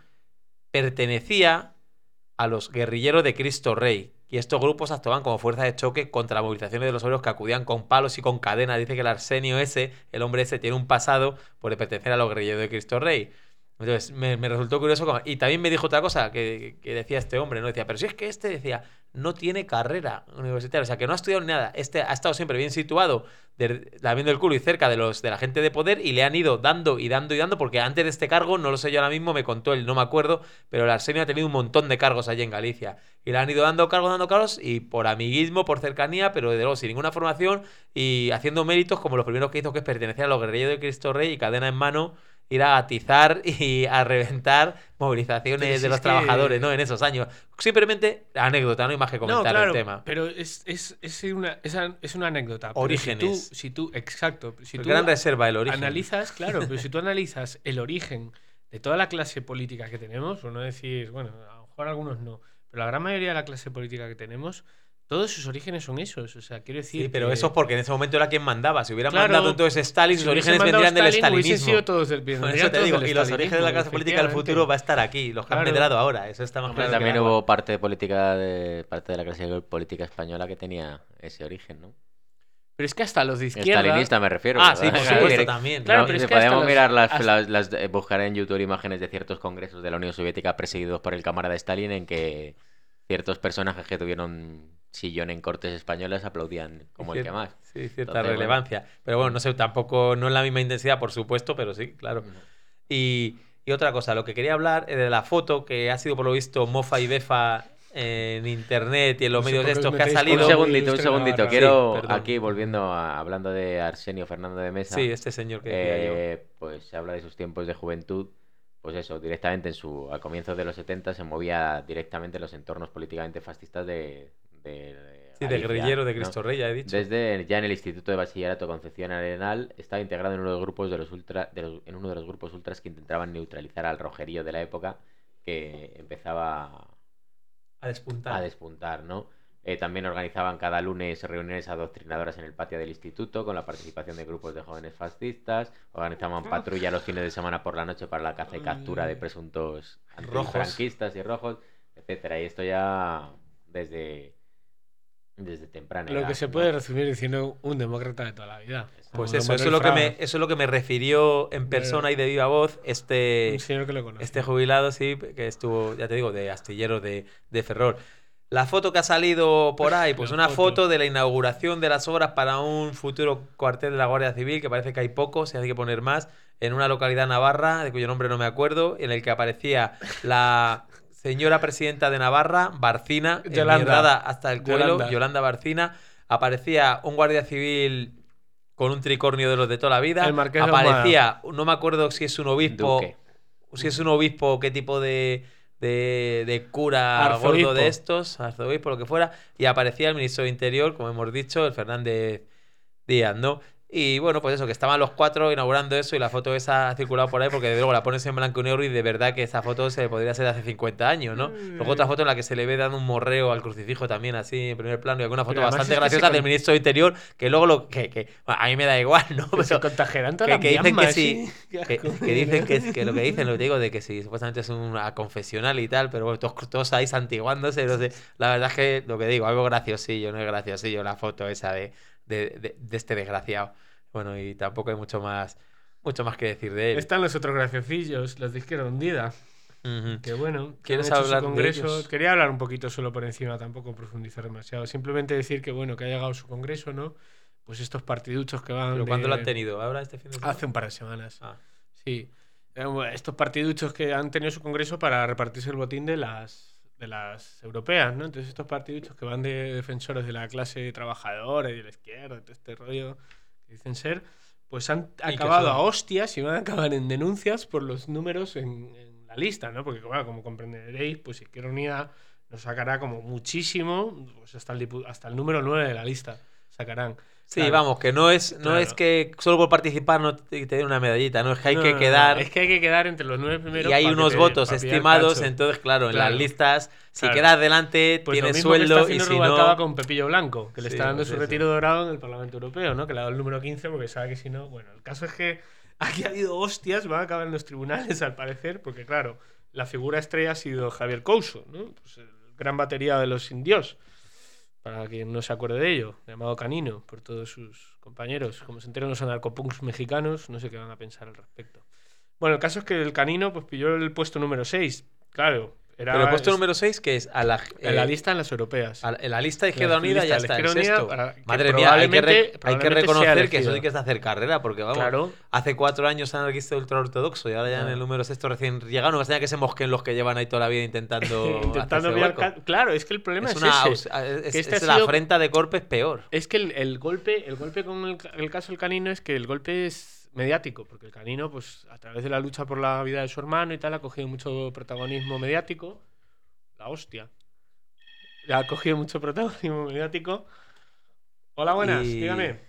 pertenecía a los guerrilleros de Cristo Rey. Y estos grupos actuaban como fuerza de choque contra las movilizaciones de los obreros que acudían con palos y con cadenas. Dice que el Arsenio ese, el hombre ese, tiene un pasado por pertenecer a los guerrilleros de Cristo Rey. Entonces me, me resultó curioso. como- Y también me dijo otra cosa que, que decía este hombre, ¿no? Decía, pero si es que este, decía, no tiene carrera universitaria, o sea, que no ha estudiado ni nada. Este ha estado siempre bien situado, de, viendo el culo y cerca de los de la gente de poder, y le han ido dando y dando y dando, porque antes de este cargo, no lo sé yo ahora mismo, me contó él, no me acuerdo, pero el Arsenio ha tenido un montón de cargos allí en Galicia. Y le han ido dando cargos, dando cargos, y por amiguismo, por cercanía, pero desde luego sin ninguna formación y haciendo méritos como los primeros que hizo, que es pertenecer a los guerrilleros de Cristo Rey y cadena en mano ir a atizar y a reventar movilizaciones Pero si de los es que- trabajadores, ¿no? En esos años. Simplemente anécdota, no hay más que comentar no, claro, el tema. pero es, es, es, una, esa- es una anécdota. Pero Orígenes. Si tú, si tú, exacto. Si tú Gran reserva, el origen. analizas, claro, pero si tú analizas el origen de toda la clase política que tenemos, por no decir, bueno, a lo mejor algunos no, pero la gran mayoría de la clase política que tenemos, todos sus orígenes son esos. O sea, quiero decir. Sí, pero que- eso es porque en ese momento era quien mandaba. Si hubiera Claro, mandado entonces Stalin, si sus hubiese orígenes mandado vendrían del Stalin, hubiesen stalinismo. sido todos del- Por vendrían eso te todos digo, del y los orígenes de la stalinismo, clase política del efectivamente. futuro va a estar aquí, los que han Claro. medrado ahora. Eso está más Hombre, claro. Pero también que el agua. hubo parte de política de parte de la clase política española que tenía ese origen, ¿no? Pero es que hasta los de izquierda. Estalinista me refiero. Ah, sí, ¿verdad? por Claro, supuesto, direct- también. Claro, No, pero es si que hasta podemos los- mirar las, hasta- las, las- eh, buscar en YouTube imágenes de ciertos congresos de la Unión Soviética presididos por el camarada Stalin en que ciertos personajes que tuvieron sillón en cortes españolas aplaudían como el Cier- que más. Sí, cierta Entonces, bueno. relevancia. Pero bueno, no sé, tampoco, no en la misma intensidad, por supuesto, pero sí, claro. Y, y otra cosa, lo que quería hablar es de la foto que ha sido por lo visto mofa y befa en internet y en los No sé medios por qué estos os que ha metéis con salido. Un segundito, un Ilustre segundito. Navarra. Quiero Sí, perdón. aquí volviendo a, hablando de Arsenio Fernando de Mesa. Sí, este señor que decía yo. eh, pues se habla de sus tiempos de juventud. Pues eso, directamente en su al comienzo de los setenta se movía directamente en los entornos políticamente fascistas de, de, de Sí, de Galicia, guerrillero de ¿no? Cristo Rey, ya he dicho. Desde ya en el Instituto de Bachillerato Concepción Arenal estaba integrado en uno de los grupos de los ultra de los- en uno de los grupos ultras que intentaban neutralizar al rojerío de la época que empezaba A despuntar. a despuntar, ¿no? Eh, también organizaban cada lunes reuniones adoctrinadoras en el patio del instituto con la participación de grupos de jóvenes fascistas, organizaban patrulla los fines de semana por la noche para la caza y captura de presuntos Rojos. antifranquistas y rojos, etcétera. Y esto ya desde desde temprana Lo edad, que se ¿no? puede resumir diciendo un demócrata de toda la vida. Pues Como eso, eso Manuel es, lo que Fraga, me, eso es lo que me refirió en persona y de viva voz este, Un señor que lo conoce. este jubilado, sí, que estuvo, ya te digo, de astillero de, de Ferrol. La foto que ha salido por ahí, pues La una foto. foto de la inauguración de las obras para un futuro cuartel de la Guardia Civil, que parece que hay pocos, y hay que poner más, en una localidad navarra, de cuyo nombre no me acuerdo, en el que aparecía la señora presidenta de Navarra, Barcina, Yolanda. enmierdada hasta el cuello, Yolanda. Yolanda Barcina, aparecía un guardia civil con un tricornio de los de toda la vida, El Marqués de aparecía, no me acuerdo si es un obispo, Duque. si es un obispo, qué tipo de, de, de cura Arzobispo. gordo de estos, arzobispo, lo que fuera, y aparecía el ministro de Interior, como hemos dicho, el Fernández Díaz, ¿no? Y bueno, pues eso, que estaban los cuatro inaugurando eso y la foto esa ha circulado por ahí porque de luego la pones en blanco y negro y de verdad que esa foto se podría ser de hace cincuenta años, ¿no? Luego otra foto en la que se le ve dando un morreo al crucifijo también así en primer plano y alguna foto Pero además bastante es que graciosa se del con- ministro de Interior que luego lo que, que bueno, a mí me da igual, ¿no? Que se Pero contagiarán todas que, las que dicen que miamas, sí, ¿sí? Qué que, asco. que dicen que, que lo que dicen, lo que digo, de que sí, supuestamente es una confesional y tal, pero bueno, todos, todos ahí santiguándose, no sé. La verdad es que lo que digo, algo graciosillo, no es graciosillo la foto esa de, de, de, de este desgraciado. Bueno, y tampoco hay mucho más, mucho más que decir de él. Están los otros graciocillos, los de Izquierda Hundida. Ujú. Que bueno, que ¿Quieres han hecho su hablar de congreso. ellos? Quería hablar un poquito solo por encima, tampoco profundizar demasiado. Simplemente decir que bueno, que ha llegado su congreso, ¿no? Pues estos partiduchos que van. ¿Pero de- cuándo lo han tenido? ¿Ahora este fin de semana? Hace un par de semanas. Ah. Sí. Eh, bueno, Estos partiduchos que han tenido su congreso para repartirse el botín de las de las europeas, ¿no? Entonces estos partiduchos que van de defensores de la clase trabajadora y de la izquierda, de todo este rollo que dicen ser, pues han que acabado son- a hostias y van a acabar en denuncias por los números en, en la lista, ¿no? Porque, bueno, como comprenderéis, pues Izquierda Unida nos sacará como muchísimo, pues hasta el, dipu- hasta el número nueve de la lista sacarán. Sí, Claro. vamos, que no es, no Claro. es que solo por participar no te, te den una medallita, no es que hay No, que no, no, quedar es que hay que quedar entre los nueve primeros. y hay pa' que unos te- votos pa' pillar estimados, cacho. entonces claro, en Claro. las listas, si Claro. quedas delante Pues lo tienes mismo que está sueldo y haciendo si Rubalcaba no... con Pepillo Blanco, que le Sí, está dando pues su eso. retiro dorado en el Parlamento Europeo, ¿no? Que le ha dado el número quince porque sabe que si no... Bueno, el caso es que aquí ha habido hostias, van a acabar en los tribunales al parecer, porque claro, la figura estrella ha sido Javier Couso, ¿no? Pues el gran batería de los indios, para quien no se acuerde de ello, llamado Canino por todos sus compañeros. Como se enteren los anarcopunks mexicanos, no sé qué van a pensar al respecto. Bueno, el caso es que el Canino pues pilló el puesto número seis, claro. Era, Pero el puesto es- número seis, que es a la, en la eh, lista en las europeas. a la- en la lista de Izquierda La Unida ya lista está de el Izquierda sexto. Unida, para- que Madre mía, hay que, re- probablemente- hay que probablemente sea reconocer que elegido. eso sí que es hacer carrera, porque vamos, Claro. hace cuatro años anarquista ultraortodoxo y ahora ya en Claro. el número sexto recién llegado, no me extraña que se mosquen los que llevan ahí toda la vida intentando Intentando hacerse pillar hueco. ca- Claro, es que el problema Es es, una ese. aus- es, que este es ha la sido- afrenta de Corpes peor. Es que el, el golpe, el golpe con el, ca- el caso del Canino es que el golpe es mediático, porque el Canino, pues a través de la lucha por la vida de su hermano y tal, ha cogido mucho protagonismo mediático. La hostia. Ya ha cogido mucho protagonismo mediático. Hola, buenas, Y- dígame.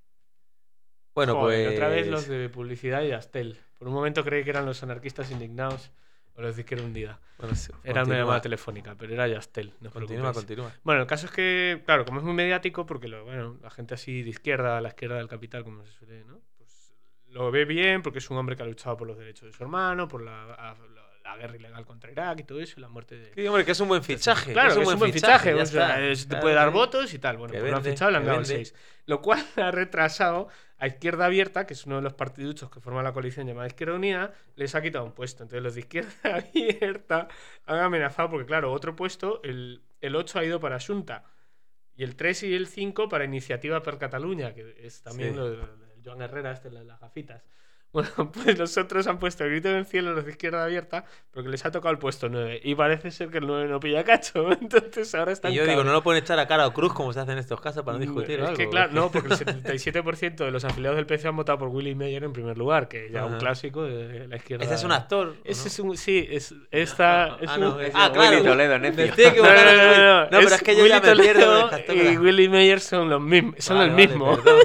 Bueno, Joder, pues... otra vez los de publicidad y Astel. Por un momento creí que eran los anarquistas indignados o los de Izquierda Unida. Bueno, sí, Era una continúa, llamada telefónica, pero era Yastel. No os Continúa, preocupéis. continúa. Bueno, el caso es que, claro, como es muy mediático, porque lo, bueno, la gente así de izquierda, a la izquierda del capital, como se suele, ¿no? Pues lo ve bien porque es un hombre que ha luchado por los derechos de su hermano, por la, a- la- la guerra ilegal contra Irak y todo eso, y la muerte de... Sí, hombre, que es un buen fichaje. Claro, que es un buen fichaje, ya o sea, está. es- te Claro puede dar que- votos y tal. Bueno, que pues lo han vende, fichado y le han que dado el vende. seis. Lo cual ha retrasado a Izquierda Abierta, que es uno de los partiduchos que forman la coalición llamada Izquierda Unida, les ha quitado un puesto. Entonces los de Izquierda Abierta han amenazado, porque claro, otro puesto, el, el ocho ha ido para Xunta, y el tres y el cinco para Iniciativa per Cataluña, que es también Sí. lo de, de Joan Herrera, este, de las gafitas. Bueno, pues los otros han puesto el grito en el cielo, los de Izquierda Abierta, porque les ha tocado el puesto nueve. Y parece ser que el nueve no pilla cacho. Entonces ahora están Y yo digo, cabreados. no lo pueden echar a cara o cruz como se hace en estos casos para no discutir o Es algo. que claro, no, porque el setenta y siete por ciento de los afiliados del P C han votado por Willy Meyer en primer lugar, que ya un Ajá. clásico de la izquierda. ¿Ese es un actor? ¿o Ese no? es un. Sí, es, esta. es Ah, un- no, es- Ah, ah, claro. Willy Toledo, Me necio. estoy No, equivocando. no, no, no, No, pero es que yo Willy ya me Toledo pierdo con el y actor. Willy Meyer son los mismos, son Vale, el vale, mismo. perdón.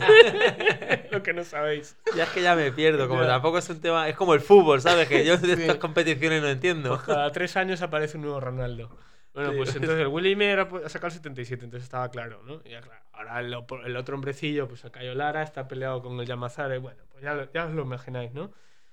Lo que no sabéis. Ya es que ya me pierdo, como Ya. tampoco es un tema... Es como el fútbol, ¿sabes? Que yo de estas competiciones no entiendo. Pues cada tres años aparece un nuevo Ronaldo. Bueno, Sí. pues entonces el Willy Meyer ha pu- ha sacado el setenta y siete, entonces estaba claro, ¿no? Y ya, claro, ahora el, op- el otro hombrecillo, pues a Cayo Lara, está peleado con el Llamazares, bueno, pues ya, lo- ya os lo imagináis, ¿no?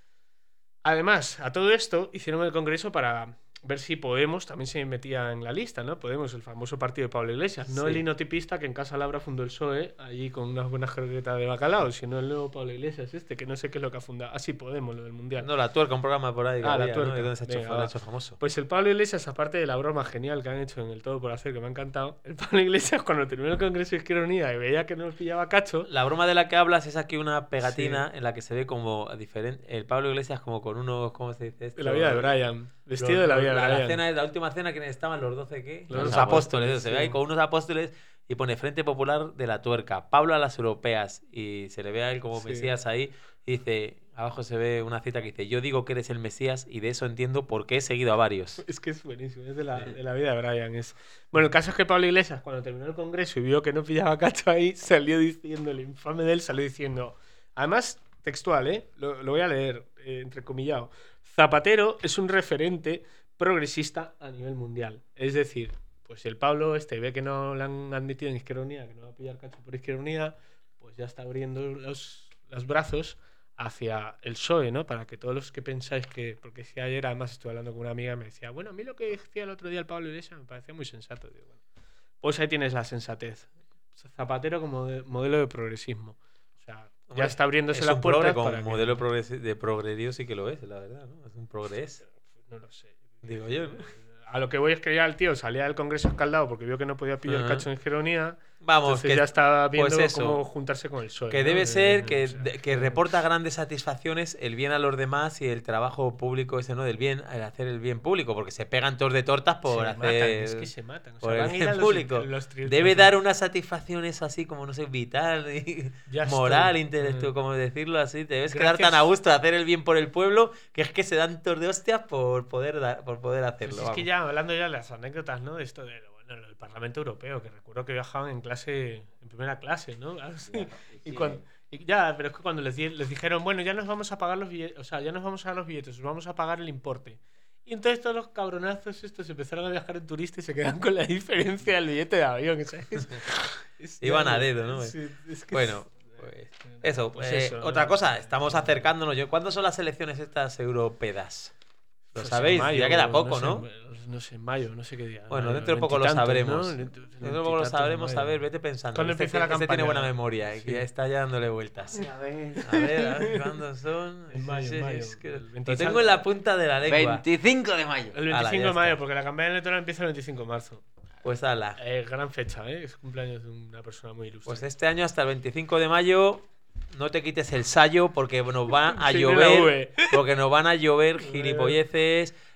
Además, a todo esto, hicieron el congreso para ver si Podemos también se metía en la lista, ¿no? Podemos, el famoso partido de Pablo Iglesias, no Sí. el linotipista que en Casa Labra fundó el P S O E, allí con unas buenas croquetas de bacalao, sino el nuevo Pablo Iglesias este, que no sé qué es lo que ha fundado. Así Podemos, lo del Mundial. No, la tuerca, un programa por ahí. que Ah, la había, tuerca. ¿no? ¿Y dónde se ha hecho, Venga, fa- va. hecho famoso? Pues el Pablo Iglesias, aparte de la broma genial que han hecho en el Todo por Hacer, que me ha encantado, el Pablo Iglesias cuando terminó el Congreso de Izquierda Unida y veía que no nos pillaba cacho, La broma de la que hablas es aquí una pegatina en la que se ve como diferente... El Pablo Iglesias como con unos... ¿Cómo se dice esto? de la vida de Brian, vestido Los- de la vida la, de la Brian. cena, la última cena que estaban los doce, ¿qué? Los Los, apóstoles, apóstoles. Se ve sí. ahí con unos apóstoles y pone Frente Popular de la Tuerca, Pablo a las europeas. Y se le ve a él como Sí. Mesías ahí. Y dice, abajo se ve una cita que dice, yo digo que eres el Mesías y de eso entiendo por qué he seguido a varios. Es que es buenísimo, es de la, de la vida de Brian. Es... Bueno, el caso es que Pablo Iglesias, cuando terminó el Congreso y vio que no pillaba cacho ahí, salió diciendo, el infame de él salió diciendo, además, textual, ¿eh? Lo, lo voy a leer, eh, entrecomillado. Zapatero es un referente progresista a nivel mundial. Es decir, pues si el Pablo este ve que no le han admitido en Izquierda Unida, que no va a pillar cacho por Izquierda Unida, pues ya está abriendo los, los brazos hacia el P S O E, ¿no? Para que todos los que pensáis que... Porque si ayer además estuve hablando con una amiga y me decía, bueno, a mí lo que decía el otro día el Pablo Iglesias me parecía muy sensato. Digo, bueno, pues ahí tienes la sensatez. Zapatero como de- modelo de progresismo. O sea, Hombre, ya está abriéndose es las un progre, puertas como para que- modelo progresi- de progrerío sí que lo es, la verdad, ¿no? Es un progres, No lo sé. digo yo, ¿no? A lo que voy es que ya el tío salía del Congreso escaldado porque vio que no podía pillar Ajá. cacho en Izquierda Unida. Vamos, Entonces que, ya está viendo pues eso, cómo juntarse con el P S O E. que ¿no? debe Eh, ser que, o sea, de- que reporta grandes satisfacciones el bien a los demás y el trabajo público ese, ¿no? Del bien, el hacer el bien público, porque se pegan todos de tortas por se hacer... matan, es que se matan. O sea, por el van a ir bien a los- público. los tri- Debe los- dar unas satisfacciones así como, no sé, vital, y Ya estoy. moral, intelectual, Mm. como decirlo así. Te debes Gracias. quedar tan a gusto de hacer el bien por el pueblo que es que se dan tos de hostias por poder, dar, por poder hacerlo. Pues es que vamos. ya, hablando ya de las anécdotas, ¿no? De esto de, bueno, lo del Parlamento Europeo, que recuerdo que viajaban en clase, en primera clase, ¿no? Así. Y, cuando, y ya, pero es que cuando les, di- les dijeron, bueno, ya nos vamos a pagar los billetes, o sea, ya nos vamos a dar los billetes, os vamos a pagar el importe. Y entonces todos los cabronazos estos empezaron a viajar en turista y se quedan con la diferencia del billete de avión, ¿sabes? Es- Iban a dedo, ¿no? Sí, es que- Bueno, pues eso. Pues eh, eso, otra ¿no? cosa, estamos acercándonos. Yo, ¿cuándo son las elecciones estas europedas? ¿Lo Pues sabéis? en mayo, ya queda poco, sé, ¿no? No sé, en mayo, no sé qué día. Bueno, mayo, dentro de poco lo veintitantos, sabremos. ¿no? Dentro de poco lo sabremos. A ver, vete pensando. ¿Cuándo Este, empieza la este tiene campaña? buena memoria, eh, Sí. que ya está ya dándole vueltas. A ver. A ver, a ver, ¿cuándo son? En mayo, Sí, en mayo. es que El lo veinticinco tengo en la punta de la lengua. veinticinco de mayo. El Ala, veinticinco ya de mayo, está. porque la campaña electoral empieza el veinticinco de marzo. Pues ala. Eh, gran fecha, ¿eh? Es cumpleaños de una persona muy ilustre. Pues este año hasta el veinticinco de mayo no te quites el sayo porque nos va a Sí, de la llover, V. porque nos van a llover gilipolleces,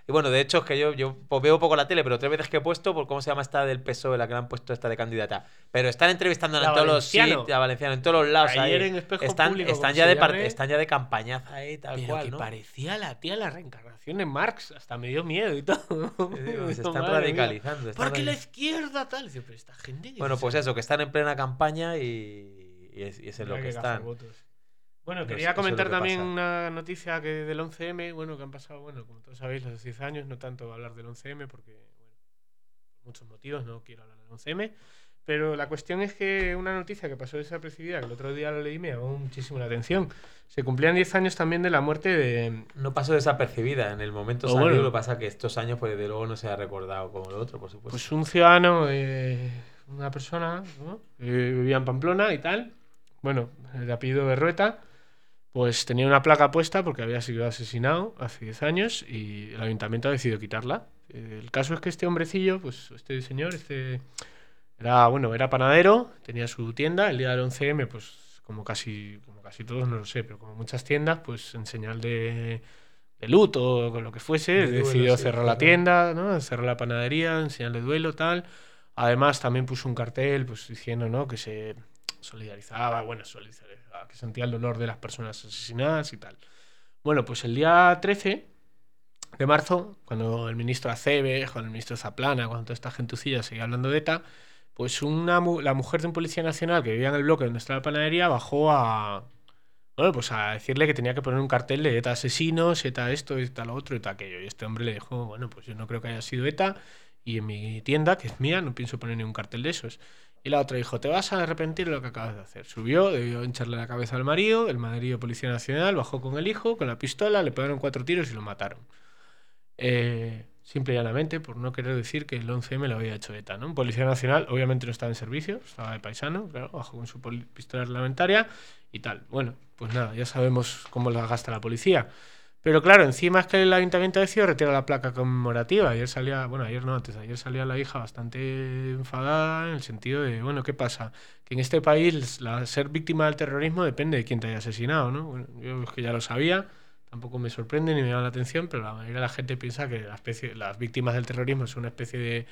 Y bueno, de hecho es que yo, yo pues veo poco la tele, pero tres veces que he puesto, por cómo se llama esta del P S O E, la que le han puesto esta de candidata. Pero están entrevistando en La todos los Valenciano. sitios, a Valenciano, en todos los lados. Ayer ahí. en Espejo están, Público, están, como ya se de par- llame, están ya de campañaza ahí, tal pero cual, que ¿no? parecía la tía la reencarnación de Marx. Hasta me dio miedo y todo. Digo, se están Madre mía. radicalizando. están Porque la radical- izquierda tal. Dice, pero esta gente... ¿qué Bueno, es pues esa? eso, que están en plena campaña y, y es, y es en lo Habrá que cazar están. votos. Bueno, Eso quería es- eso es lo comentar que también pasa. una noticia que del once eme, bueno, que han pasado, bueno, como todos sabéis, los diez años, no tanto hablar del once eme porque, bueno, por muchos motivos no quiero hablar del once eme, pero la cuestión es que una noticia que pasó desapercibida, que el otro día lo leí, me llamó muchísimo la atención. Se cumplían diez años también de la muerte de... No pasó desapercibida, en el momento O salió, bueno. lo que pasa que estos años, pues de luego no se ha recordado como lo otro, por supuesto. Pues un ciudadano, eh, una persona, ¿no? que vivía en Pamplona y tal, bueno, de apellido Berrueta, pues tenía una placa puesta porque había sido asesinado hace diez años y el ayuntamiento ha decidido quitarla. Eh, El caso es que este hombrecillo, pues este señor, este era, bueno, era panadero, tenía su tienda, el día del once eme, pues como casi, como casi todos, no lo sé, pero como muchas tiendas, pues en señal de, de luto o con lo que fuese, De duelo, decidió sí, cerrar la claro. tienda, ¿no? Cerrar la panadería en señal de duelo, tal. Además también puso un cartel, pues diciendo, ¿no? que se solidarizaba, bueno, solidarizaba, que sentía el dolor de las personas asesinadas y tal. Bueno, pues el día trece de marzo, cuando el ministro Acebe, cuando el ministro Zaplana, cuando toda esta gentucilla seguía hablando de ETA, pues una, mu- la mujer de un policía nacional que vivía en el bloque donde estaba la panadería bajó a, bueno, pues a decirle que tenía que poner un cartel de ETA asesinos, ETA esto, ETA lo otro, ETA aquello. Y este hombre le dijo, bueno, pues yo no creo que haya sido ETA y en mi tienda, que es mía, no pienso poner ningún cartel de esos. Y la otra dijo, te vas a arrepentir de lo que acabas de hacer. Subió, debió hincharle la cabeza al marido, el marido policía nacional, bajó con el hijo, con la pistola, le pegaron cuatro tiros y lo mataron. Eh, simple y llanamente por no querer decir que el once eme lo había hecho ETA, ¿no? Un policía nacional obviamente no estaba en servicio, estaba de paisano, claro, bajó con su poli- pistola reglamentaria y tal. Bueno, pues nada, ya sabemos cómo la gasta la policía. Pero claro, encima es que el ayuntamiento decidió retirar la placa conmemorativa. Ayer salía, bueno, ayer no, antes, ayer salía la hija bastante enfadada en el sentido de, bueno, ¿qué pasa? Que en este país la, ser víctima del terrorismo depende de quién te haya asesinado, ¿no? Bueno, yo es que ya lo sabía, tampoco me sorprende ni me llama la atención, pero la mayoría de la gente piensa que la especie, las víctimas del terrorismo son una especie de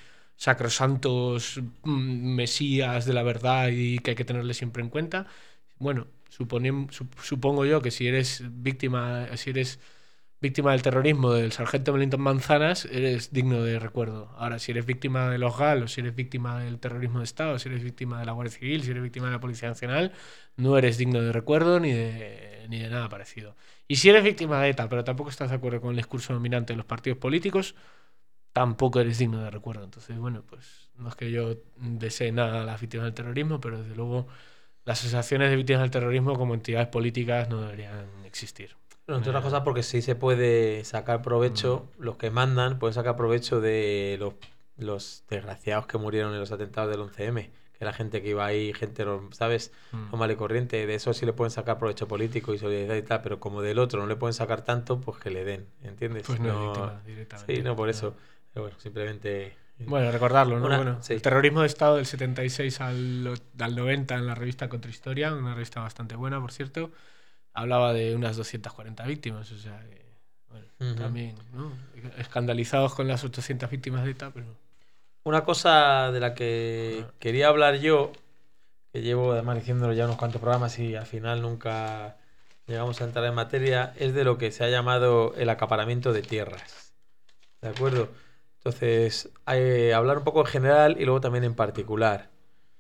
sacrosantos mm, mesías de la verdad y que hay que tenerles siempre en cuenta. Bueno, suponem- sup- supongo yo que si eres víctima, si eres víctima del terrorismo del sargento Wellington Manzanas, eres digno de recuerdo. Ahora, si eres víctima de los G A L, o si eres víctima del terrorismo de Estado, si eres víctima de la Guardia Civil, si eres víctima de la Policía Nacional, no eres digno de recuerdo ni de, ni de nada parecido. Y si eres víctima de ETA, pero tampoco estás de acuerdo con el discurso dominante de los partidos políticos, tampoco eres digno de recuerdo. Entonces, bueno, pues no es que yo desee nada a las víctimas del terrorismo, pero desde luego las asociaciones de víctimas del terrorismo como entidades políticas no deberían existir. Bueno, entre otras cosas porque sí se puede sacar provecho, los que mandan pueden sacar provecho de los, los desgraciados que murieron en los atentados del once eme, que era gente que iba ahí, gente, ¿sabes? Mm. Normal y corriente, de eso sí le pueden sacar provecho político y solidaridad y tal, pero como del otro no le pueden sacar tanto, pues que le den, ¿entiendes? Pues no, es víctima directamente. Sí, no, por No. eso. Pero bueno, simplemente... Bueno, recordarlo, ¿no? Una- bueno, sí. El terrorismo de Estado del setenta y seis al, al noventa en la revista Contrahistoria, una revista bastante buena, por cierto, hablaba de unas doscientas cuarenta víctimas, o sea, que, bueno, Ujú. también, ¿no? Escandalizados con las ochocientas víctimas de ETA, pero... Una cosa de la que Ah. quería hablar yo, que llevo además diciéndolo ya unos cuantos programas y al final nunca llegamos a entrar en materia, es de lo que se ha llamado el acaparamiento de tierras. ¿De acuerdo? Entonces, eh, hablar un poco en general y luego también en particular.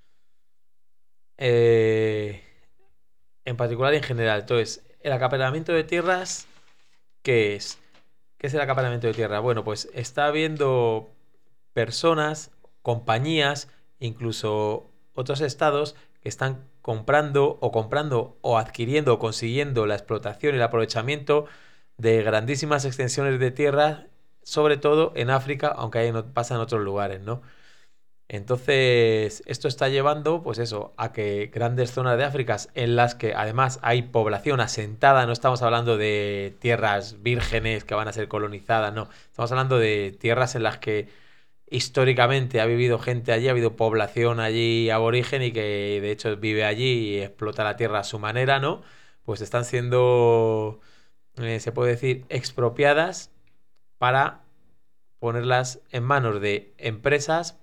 Eh, en particular y en general. Entonces, el acaparamiento de tierras, ¿qué es? ¿Qué es el acaparamiento de tierra? Bueno, pues está habiendo personas, compañías, incluso otros estados que están comprando o comprando o adquiriendo o consiguiendo la explotación y el aprovechamiento de grandísimas extensiones de tierra, sobre todo en África, aunque ahí no pasa en otros lugares, ¿no? Entonces, esto está llevando, pues eso, a que grandes zonas de África en las que además hay población asentada, no estamos hablando de tierras vírgenes que van a ser colonizadas, no, estamos hablando de tierras en las que históricamente ha vivido gente allí, ha habido población allí aborigen y que de hecho vive allí y explota la tierra a su manera, ¿no? Pues están siendo, eh, se puede decir, expropiadas para ponerlas en manos de empresas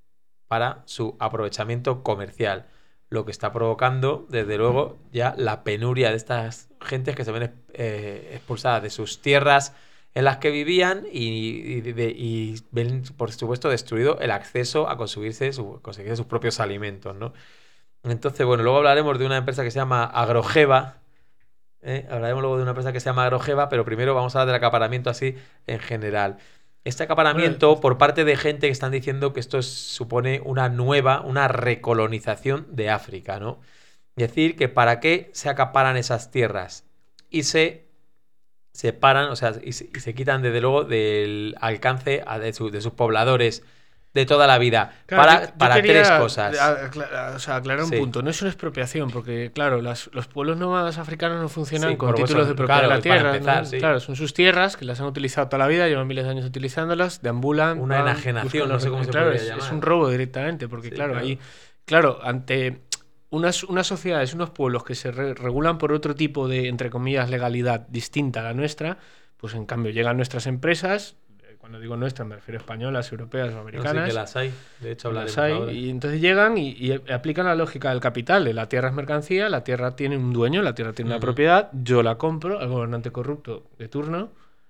para su aprovechamiento comercial, lo que está provocando, desde luego, ya la penuria de estas gentes que se ven eh, expulsadas de sus tierras en las que vivían y, y, de, y ven, por supuesto, destruido el acceso a conseguirse, su, conseguirse sus propios alimentos, ¿no? Entonces, bueno, luego hablaremos de una empresa que se llama Agrogeva, ¿eh? Hablaremos luego de una empresa que se llama Agrogeva, pero primero vamos a hablar del acaparamiento así en general. Este acaparamiento Bueno, por parte de gente que están diciendo que esto es, supone una nueva, una recolonización de África, ¿no? Es decir, que para qué se acaparan esas tierras y se separan, o sea, y se, y se quitan desde luego del alcance a de, su, de sus pobladores de toda la vida. Claro, para yo- yo para quería tres cosas. a- acla- o sea, aclarar un Sí. punto. No es una expropiación, porque, claro, las- los pueblos nómadas africanos no funcionan Sí, con por títulos eso, de propiedad claro, de la para tierra. empezar, ¿no? sí. Claro, son sus tierras que las han utilizado toda la vida, llevan miles de años utilizándolas, deambulan. Una van, enajenación, buscan no sé los- cómo se claro, podría es, llamar. es un robo directamente, porque, Sí, claro, claro. ahí, claro, ante unas, unas sociedades, unos pueblos que se re- regulan por otro tipo de, entre comillas, legalidad distinta a la nuestra, pues en cambio llegan nuestras empresas. Cuando digo nuestras, me refiero a españolas, europeas o No sé americanas. que las hay, de hecho Las hablaremos hay, ahora. y entonces llegan y, y aplican la lógica del capital. De la tierra es mercancía, la tierra tiene un dueño, la tierra tiene una Ujú. propiedad, yo la compro al gobernante corrupto de turno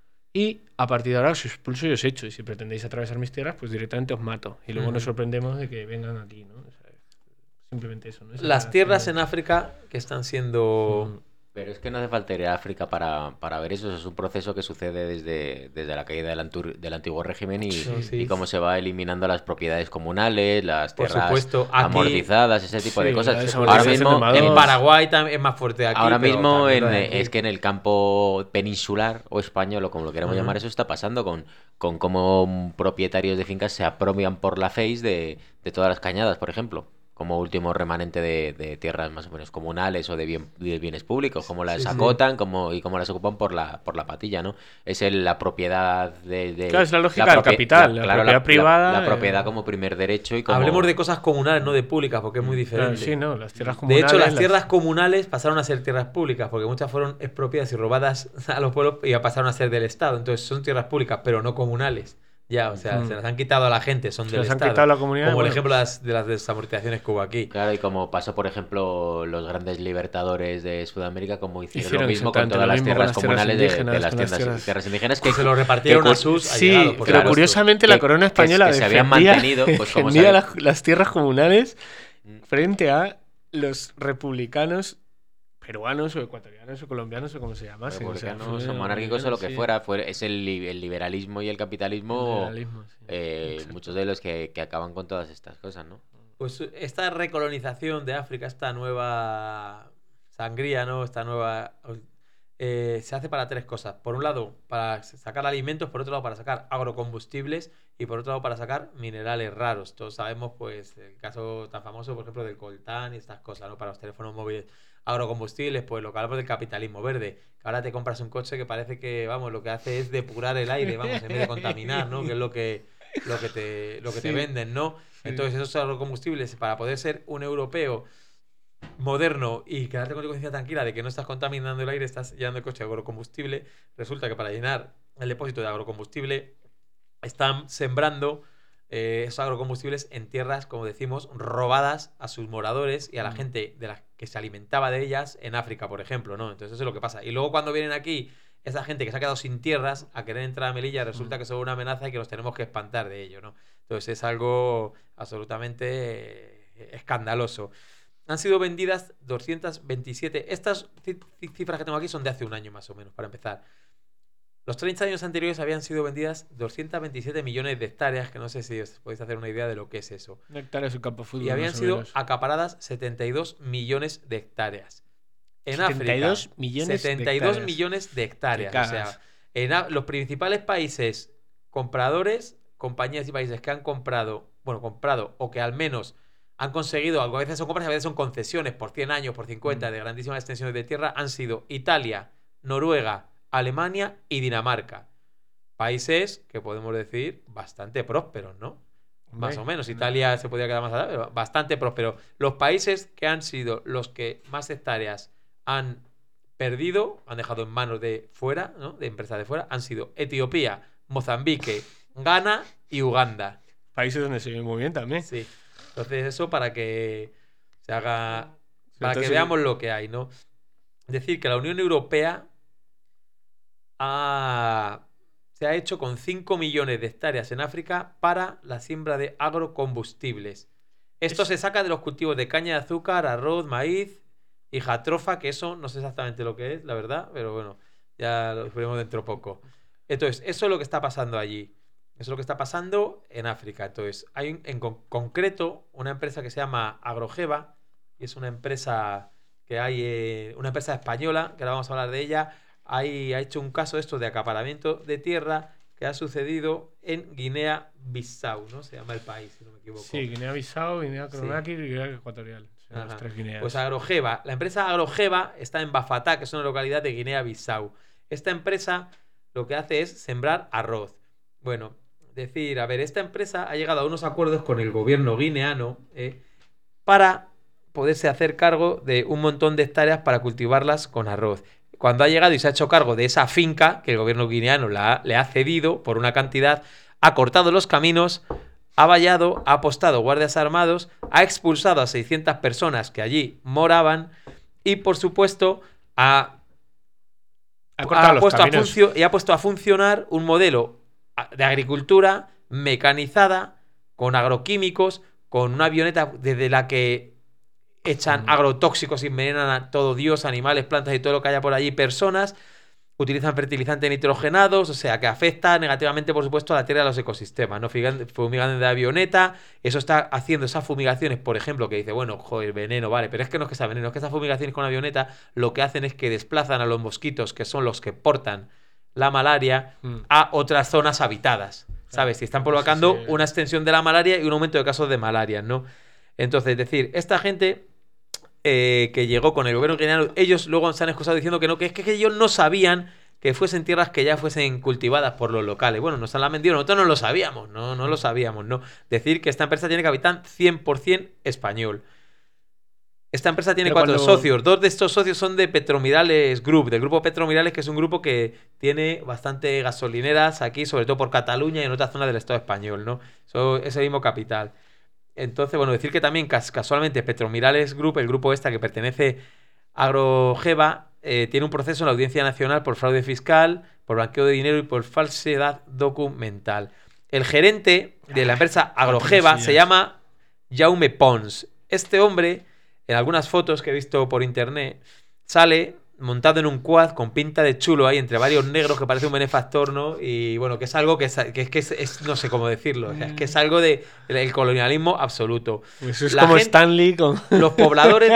y a partir de ahora os expulso y os echo. Y si pretendéis atravesar mis tierras, pues directamente os mato. Y luego Ujú. nos sorprendemos de que vengan aquí, ¿no? O sea, simplemente eso, ¿no? Esa Las es la tierras relación. en África que están siendo... Pero es que no hace falta ir a África para, para ver eso. Eso es un proceso que sucede desde, desde la caída del, antur- del antiguo régimen y, Sí, sí. y cómo se va eliminando las propiedades comunales, las Por tierras supuesto, aquí- amortizadas, ese tipo Sí, de la cosas. desamortización Ahora de mismo, Madoz. En en, Paraguay también es más fuerte aquí. ahora pero mismo también en- lo de aquí. es que en el campo peninsular o español, o como lo queramos Ujú. llamar, eso está pasando con, con cómo propietarios de fincas se apropian por la face de, de todas las cañadas, por ejemplo. Como último remanente de, de tierras más o menos comunales o de, bien, de bienes públicos, como las Sí, sí. acotan como, y como las ocupan por la, por la patilla, ¿no? Es el- la propiedad de, de- Claro, es la lógica del propie- capital, la claro, propiedad privada, La, propiedad eh, como primer derecho y como... Hablemos de cosas comunales, no de públicas, porque es muy diferente. Claro, sí, no, las tierras De comunales. hecho, las tierras comunales pasaron a ser tierras públicas, porque muchas fueron expropiadas y robadas a los pueblos y ya pasaron a ser del Estado. Entonces son tierras públicas, pero no comunales. Ya, o sea, Mm. se las han quitado a la gente, son Se del las han Estado. quitado a la comunidad, Como el bueno. ejemplo de las, de las desamortizaciones que hubo aquí. Claro, y como pasó, por ejemplo, los grandes libertadores de Sudamérica, como hicieron, Hicieron lo mismo con exactamente todas lo las mismo con tierras las tierras comunales de, de indígenas, las con las tierras, tierras- tierras indígenas que Que se lo repartieron que a cu- sus Sí, allegados, por pero supuesto. curiosamente la Que- corona que- española que se habían defendía- mantenido, pues, como defendía sabe- las, las tierras comunales frente a los republicanos peruanos o ecuatorianos o colombianos o como se llamasen. o sea, republicanos fue- o monárquicos o lo que sí, fuera, fue, es el, li- el liberalismo y el capitalismo, liberalismo, sí, eh, exacto. muchos de los que, que acaban con todas estas cosas, ¿no? Pues esta recolonización de África, esta nueva sangría, ¿no? Esta nueva... eh, se hace para tres cosas. Por un lado, para sacar alimentos, por otro lado, para sacar agrocombustibles y por otro lado, para sacar minerales raros. Todos sabemos, pues, el caso tan famoso, por ejemplo, del coltán y estas cosas, ¿no? Para los teléfonos móviles. Agrocombustibles, pues lo que hablamos del capitalismo verde. Que ahora te compras un coche que parece que, vamos, lo que hace es depurar el aire, vamos, en vez de contaminar, ¿no? Que es lo que, lo que te, lo que te Sí. venden, ¿no? Sí. Entonces, esos agrocombustibles, para poder ser un europeo moderno y quedarte con tu conciencia tranquila de que no estás contaminando el aire, estás llenando el coche de agrocombustible, resulta que para llenar el depósito de agrocombustible están sembrando eh, esos agrocombustibles en tierras, como decimos, robadas a sus moradores y a la Mm. gente de la que se alimentaba de ellas en África, por ejemplo, ¿no? Entonces eso es lo que pasa. Y luego cuando vienen aquí esa gente que se ha quedado sin tierras a querer entrar a Melilla, resulta Mm. que son una amenaza y que nos tenemos que espantar de ello, ¿no? Entonces es algo absolutamente eh, escandaloso. Han sido vendidas doscientas veintisiete. Estas ci- ci- cifras que tengo aquí son de hace un año más o menos, para empezar. Los treinta años anteriores habían sido vendidas doscientos veintisiete millones de hectáreas, que no sé si os podéis hacer una idea de lo que es eso. Un hectárea es un campo de fútbol. Y habían más o sido menos. acaparadas setenta y dos millones de hectáreas. En setenta y dos África, millones de setenta y dos hectáreas. millones de hectáreas. Te O sea, cagas. en a- los principales países compradores, compañías y países que han comprado, bueno, comprado o que al menos han conseguido algo, a veces son compras, a veces son concesiones por cien años, por cincuenta, Mm. de grandísimas extensiones de tierra, han sido Italia, Noruega, Alemania y Dinamarca. Países que podemos decir bastante prósperos, ¿no? Más Hombre, o menos. no. Italia se podría quedar más atrás, pero bastante próspero. Los países que han sido los que más hectáreas han perdido, han dejado en manos de fuera, ¿no? De empresas de fuera, han sido Etiopía, Mozambique, Ghana y Uganda. Países donde se vive muy bien también. Sí. Entonces eso para que se haga... Para Entonces, que veamos lo que hay, ¿no? Es decir, que la Unión Europea ha... se ha hecho con cinco millones de hectáreas en África para la siembra de agrocombustibles. Esto Es- se saca de los cultivos de caña de azúcar, arroz, maíz y jatrofa, que eso no sé exactamente lo que es, la verdad, pero bueno, ya lo veremos dentro de poco. Entonces, eso es lo que está pasando allí. Eso es lo que está pasando en África. Entonces, hay un- en con- concreto una empresa que se llama Agrogeva, y es una empresa que hay, eh, una empresa española, que ahora vamos a hablar de ella, hay- ha hecho un caso esto de acaparamiento de tierra que ha sucedido en Guinea-Bissau, ¿no? Se llama el país, si no me equivoco. Sí, Guinea-Bissau, Guinea Sí. Conakry y Guinea Ecuatorial. Son las Ajá. tres Guineas. Pues Agrogeva, la empresa Agrogeva está en Bafatá, que es una localidad de Guinea-Bissau. Esta empresa lo que hace es sembrar arroz. Bueno, decir, a ver, esta empresa ha llegado a unos acuerdos con el gobierno guineano eh, para poderse hacer cargo de un montón de hectáreas para cultivarlas con arroz. Cuando ha llegado y se ha hecho cargo de esa finca que el gobierno guineano la ha- le ha cedido por una cantidad, ha cortado los caminos, ha vallado, ha apostado guardias armados, ha expulsado a seiscientas personas que allí moraban y, por supuesto, ha, Ha cortado ha los puesto a caminos. funcio- y ha puesto a funcionar un modelo a- de agricultura mecanizada, con agroquímicos, con una avioneta desde la que echan Mm. agrotóxicos y envenenan a todo Dios, animales, plantas y todo lo que haya por allí, personas. Utilizan fertilizantes nitrogenados, o sea, que afecta negativamente, por supuesto, a la tierra y a los ecosistemas, ¿no? Fumigan fumigan de avioneta, eso está haciendo esas fumigaciones, por ejemplo, que dice, bueno, joder, veneno, vale, pero es que no es que sea veneno, es que esas fumigaciones con avioneta lo que hacen es que desplazan a los mosquitos, que son los que portan la malaria, Mm. a otras zonas habitadas, ¿sabes? Y están provocando Sí, sí. una extensión de la malaria y un aumento de casos de malaria, ¿no? Entonces, es decir, esta gente eh, que llegó con el gobierno guineano, ellos luego se han excusado diciendo que no, que es que, que ellos no sabían que fuesen tierras que ya fuesen cultivadas por los locales. Bueno, nos han vendido, nosotros no lo sabíamos, no, no lo sabíamos, ¿no? Decir que esta empresa tiene capital cien por ciento español. Esta empresa tiene Pero cuatro cuando- socios. Dos de estos socios son de Petromirales Group, del grupo Petromirales, que es un grupo que tiene bastante gasolineras aquí, sobre todo por Cataluña y en otras zonas del Estado español, ¿no? Eso es el mismo capital. Entonces, bueno, decir que también cas- casualmente Petromirales Group, el grupo esta que pertenece a Agrogeva, eh, tiene un proceso en la Audiencia Nacional por fraude fiscal, por blanqueo de dinero y por falsedad documental. El gerente de la empresa Agrogeva cosillas. se llama Jaume Pons. Este hombre, en algunas fotos que he visto por internet, sale montado en un quad con pinta de chulo ahí entre varios negros que parece un benefactor, ¿no? Y bueno, que es algo que es, que es, que es, es- no sé cómo decirlo, o sea, es que es algo de el colonialismo absoluto. Eso es La como gente- Stanley con... Los pobladores,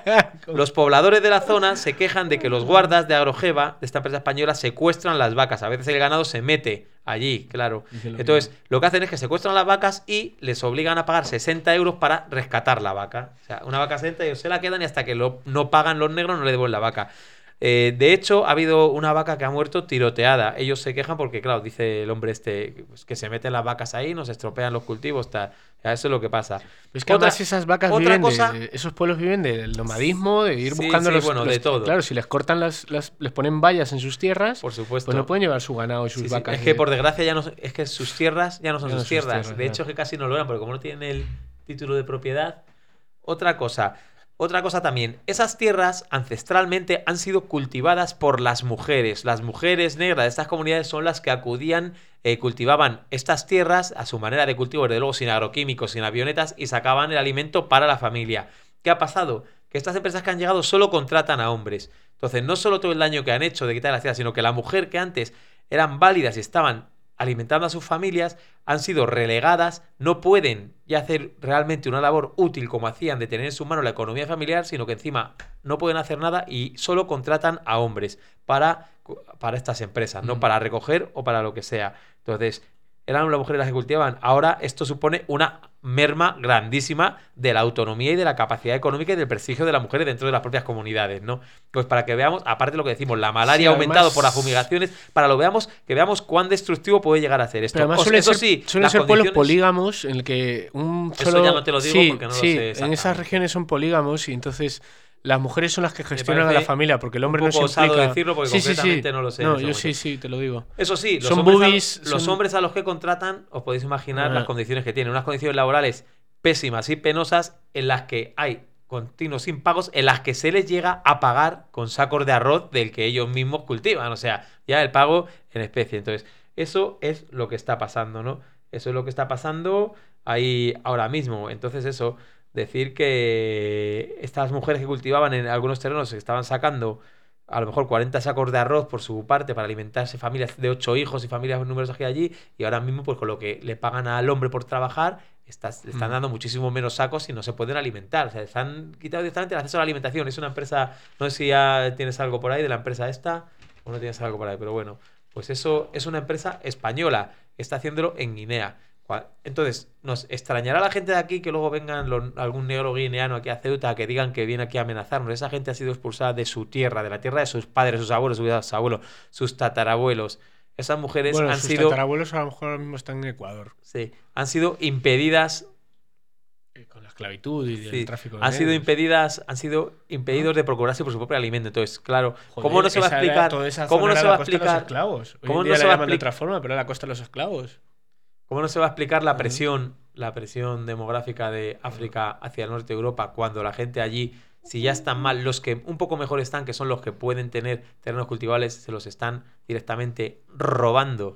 los pobladores de la zona se quejan de que los guardas de Agrogeva, de esta empresa española, secuestran las vacas. A veces el ganado se mete allí, claro. Dicen lo Entonces, lo que hacen es que secuestran las vacas y les obligan a pagar sesenta euros para rescatar la vaca. O sea, una vaca sesenta ellos se la quedan y hasta que lo, no pagan los negros no le devuelven la vaca. Eh, de hecho, ha habido una vaca que ha muerto tiroteada. Ellos se quejan porque, claro, dice el hombre este, pues, que se meten las vacas ahí, nos estropean los cultivos, tal. O sea, eso es lo que pasa. Es que Otra- además esas vacas otra viven cosa- de, esos pueblos viven del nomadismo, de ir Sí, buscando sí, los, bueno, los- de todo. Claro, si les cortan las, las- les ponen vallas en sus tierras, Por supuesto. pues no pueden llevar su ganado y sus Sí, sí. vacas. Es que de- por desgracia ya no son- es que sus tierras ya no son Ya no sus son sus tierras. tierras, de ya. hecho, que casi no lo eran, porque como no tienen el título de propiedad. Otra cosa, otra cosa también. Esas tierras ancestralmente han sido cultivadas por las mujeres. Las mujeres negras de estas comunidades son las que acudían, eh, cultivaban estas tierras a su manera de cultivo, desde luego sin agroquímicos, sin avionetas, y sacaban el alimento para la familia. ¿Qué ha pasado? Que estas empresas que han llegado solo contratan a hombres. Entonces, no solo todo el daño que han hecho de quitar las tierras, sino que la mujer que antes eran válidas y estaban alimentando a sus familias, han sido relegadas, no pueden ya hacer realmente una labor útil como hacían de tener en su mano la economía familiar, sino que encima no pueden hacer nada y solo contratan a hombres para, para estas empresas, no Mm. para recoger o para lo que sea. Entonces, eran las mujeres las que cultivaban. Ahora esto supone una merma grandísima de la autonomía y de la capacidad económica y del prestigio de las mujeres dentro de las propias comunidades, ¿no? Pues para que veamos, aparte de lo que decimos, la malaria Sí, ha además- aumentado por las fumigaciones, para lo veamos, que veamos cuán destructivo puede llegar a hacer esto. Pero además Os- suelen eso ser, sí, suelen las ser pueblos condiciones- polígamos en el que un Eso solo... ya no te lo digo sí, porque no lo sí, sé en esas exactamente. regiones son polígamos y entonces las mujeres son las que Me gestionan a la parece familia, porque el hombre un no se poco osado implica. decirlo porque Sí, sí, sí. concretamente no lo sé en No, ese yo momento. sí, sí, te lo digo. Eso sí, los, Son hombres, boobies, a, los son- hombres a los que contratan, os podéis imaginar Ah. las condiciones que tienen. Unas condiciones laborales pésimas y penosas en las que hay continuos impagos, en las que se les llega a pagar con sacos de arroz del que ellos mismos cultivan. O sea, ya el pago en especie. Entonces, eso es lo que está pasando, ¿no? Eso es lo que está pasando ahí ahora mismo. Entonces, eso, decir que estas mujeres que cultivaban en algunos terrenos se estaban sacando a lo mejor cuarenta sacos de arroz por su parte para alimentarse familias de ocho hijos y familias numerosas que hay allí, y ahora mismo pues con lo que le pagan al hombre por trabajar estás- le están Mm. dando muchísimo menos sacos y no se pueden alimentar. O sea, les han quitado directamente el acceso a la alimentación. Es una empresa, no sé si ya tienes algo por ahí de la empresa esta o no tienes algo por ahí, pero bueno, pues eso es una empresa española, está haciéndolo en Guinea. Cua- Entonces, nos extrañará la gente de aquí que luego vengan los- algún negro guineano aquí a Ceuta que digan que viene aquí a amenazarnos. Esa gente ha sido expulsada de su tierra, de la tierra de sus padres, sus abuelos, sus abuelos, sus tatarabuelos. Esas mujeres Bueno, han sus sido, tatarabuelos a lo mejor ahora mismo están en Ecuador. sí, han sido impedidas, eh, Con la esclavitud y el sí, tráfico de han sido negros. impedidas, han sido impedidos de procurarse por su propio alimento. Entonces, claro, Joder, ¿cómo no se va a esa era- explicar? toda esa ¿Cómo zona no era se la va a costa de los explicar? esclavos. Hoy ¿Cómo en no día se la va a llaman de expli- otra forma, pero era la costa de los esclavos. ¿Cómo no se va a explicar la Ujú. presión, la presión demográfica de África hacia el norte de Europa cuando la gente allí, si ya están mal, los que un poco mejor están, que son los que pueden tener terrenos cultivables, se los están directamente robando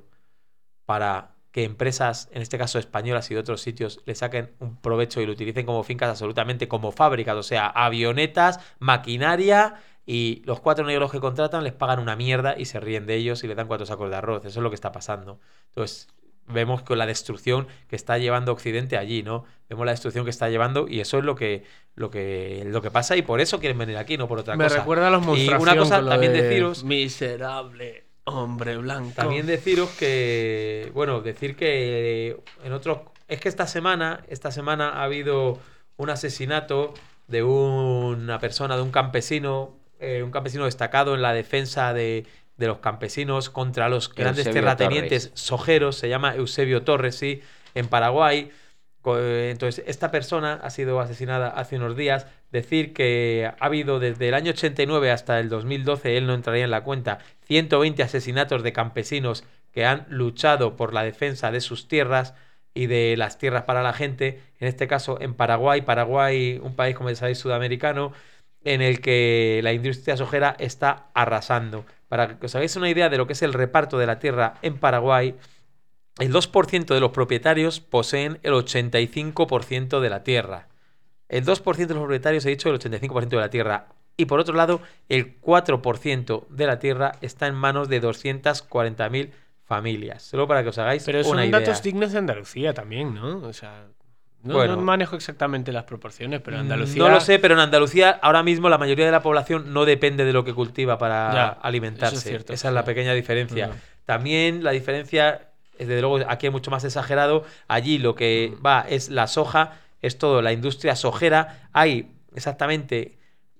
para que empresas, en este caso españolas y de otros sitios, le saquen un provecho y lo utilicen como fincas absolutamente como fábricas, o sea, avionetas, maquinaria, y los cuatro negros que contratan les pagan una mierda y se ríen de ellos y le dan cuatro sacos de arroz. Eso es lo que está pasando. Entonces, vemos con la destrucción que está llevando Occidente allí, ¿no? Vemos la destrucción que está llevando y eso es lo que, lo que, lo que pasa y por eso quieren venir aquí, no por otra Me cosa. recuerda a los Y monstruación una cosa con lo también de deciros, miserable hombre blanco. también deciros que, bueno, decir que en otros, es que esta semana, esta semana ha habido un asesinato de una persona, de un campesino, eh, un campesino destacado en la defensa de, de los campesinos contra los grandes Eusebio terratenientes Torres. sojeros, se llama Eusebio Torres, sí, en Paraguay. Co- eh, Entonces, esta persona ha sido asesinada hace unos días. Decir que ha habido desde el año ochenta y nueve hasta el dos mil doce, él no entraría en la cuenta, ciento veinte asesinatos de campesinos que han luchado por la defensa de sus tierras y de las tierras para la gente, en este caso en Paraguay, Paraguay, un país, como ya sabéis, sudamericano, en el que la industria sojera está arrasando. Para que os hagáis una idea de lo que es el reparto de la tierra en Paraguay, el dos por ciento de los propietarios poseen el ochenta y cinco por ciento de la tierra. El dos por ciento de los propietarios, he dicho, el ochenta y cinco por ciento de la tierra. Y por otro lado, el cuatro por ciento de la tierra está en manos de doscientas cuarenta mil familias. Solo para que os hagáis Pero son una idea. datos dignos de Andalucía también, ¿no? O sea, no, Bueno. no manejo exactamente las proporciones, pero Andalucía... No lo sé, pero en Andalucía ahora mismo la mayoría de la población no depende de lo que cultiva para Ya, alimentarse. eso es cierto, Esa es la sí. pequeña diferencia. Ujú. También la diferencia, desde luego aquí es mucho más exagerado. Allí lo que Mm. va es la soja, es todo la industria sojera. Hay exactamente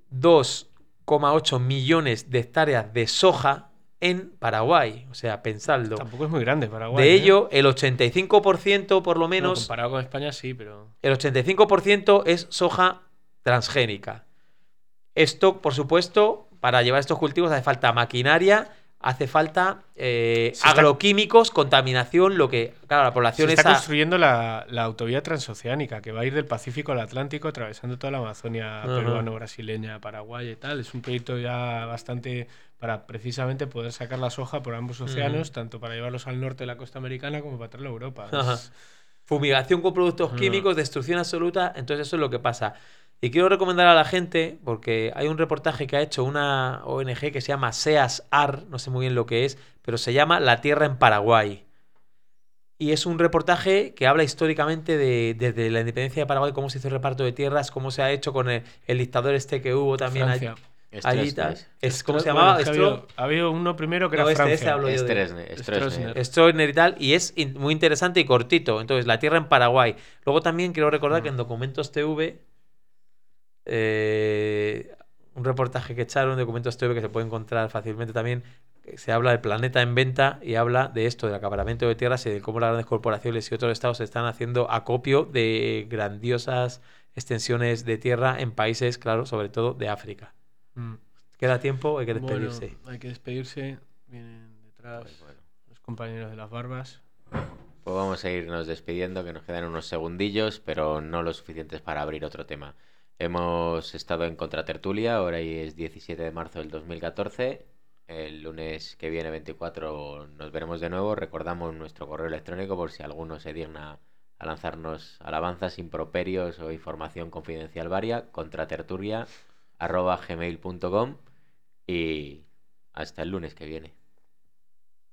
dos coma ocho millones de hectáreas de soja en Paraguay. O sea, pensadlo. Tampoco es muy grande Paraguay. De ¿eh? ello, el ochenta y cinco por ciento por lo No, menos... comparado con España sí, pero... El ochenta y cinco por ciento es soja transgénica. Esto, por supuesto, para llevar estos cultivos hace falta maquinaria, hace falta eh, Se está- agroquímicos, contaminación, lo que, claro, la Se población está esa... construyendo la, la autovía transoceánica que va a ir del Pacífico al Atlántico atravesando toda la Amazonia Ajá. peruano-brasileña, Paraguay y tal. Es un proyecto ya bastante para precisamente poder sacar la soja por ambos océanos, tanto para llevarlos al norte de la costa americana como para traerlo a Europa. Ajá. Es- Fumigación con productos Ajá. químicos, destrucción absoluta. Entonces eso es lo que pasa. Y quiero recomendar a la gente, porque hay un reportaje que ha hecho una O N G que se llama SEAS-AR, no sé muy bien lo que es, pero se llama La Tierra en Paraguay. Y es un reportaje que habla históricamente de, desde la independencia de Paraguay, cómo se hizo el reparto de tierras, cómo se ha hecho con el, el dictador este que hubo también allí, Francia. allí Stroessner. tal. Es, ¿Cómo se Bueno, llamaba? es que Stro- había, había uno primero que No, era este- Francia. este hablo yo de- Stroessner. Stroessner. Stroessner. Stroessner y tal, y es in- muy interesante y cortito. Entonces, La Tierra en Paraguay. Luego también quiero recordar Mm. que en Documentos T V, eh, un reportaje que echaron, Documentos T V, que se puede encontrar fácilmente también, que se habla del planeta en venta y habla de esto, del acaparamiento de tierras y de cómo las grandes corporaciones y otros estados están haciendo acopio de grandiosas extensiones de tierra en países, claro, sobre todo de África. Mm. ¿Queda tiempo? Hay que Bueno, despedirse. hay que despedirse. Vienen detrás Pues bueno. los compañeros de las barbas. Pues vamos a irnos despidiendo, que nos quedan unos segundillos, pero no lo suficientes para abrir otro tema. Hemos estado en Contratertulia, ahora es diecisiete de marzo del dos mil catorce. El lunes que viene, veinticuatro, nos veremos de nuevo. Recordamos nuestro correo electrónico por si alguno se digna a lanzarnos alabanzas, improperios o información confidencial varia, contratertulia arroba gmail punto com, y hasta el lunes que viene.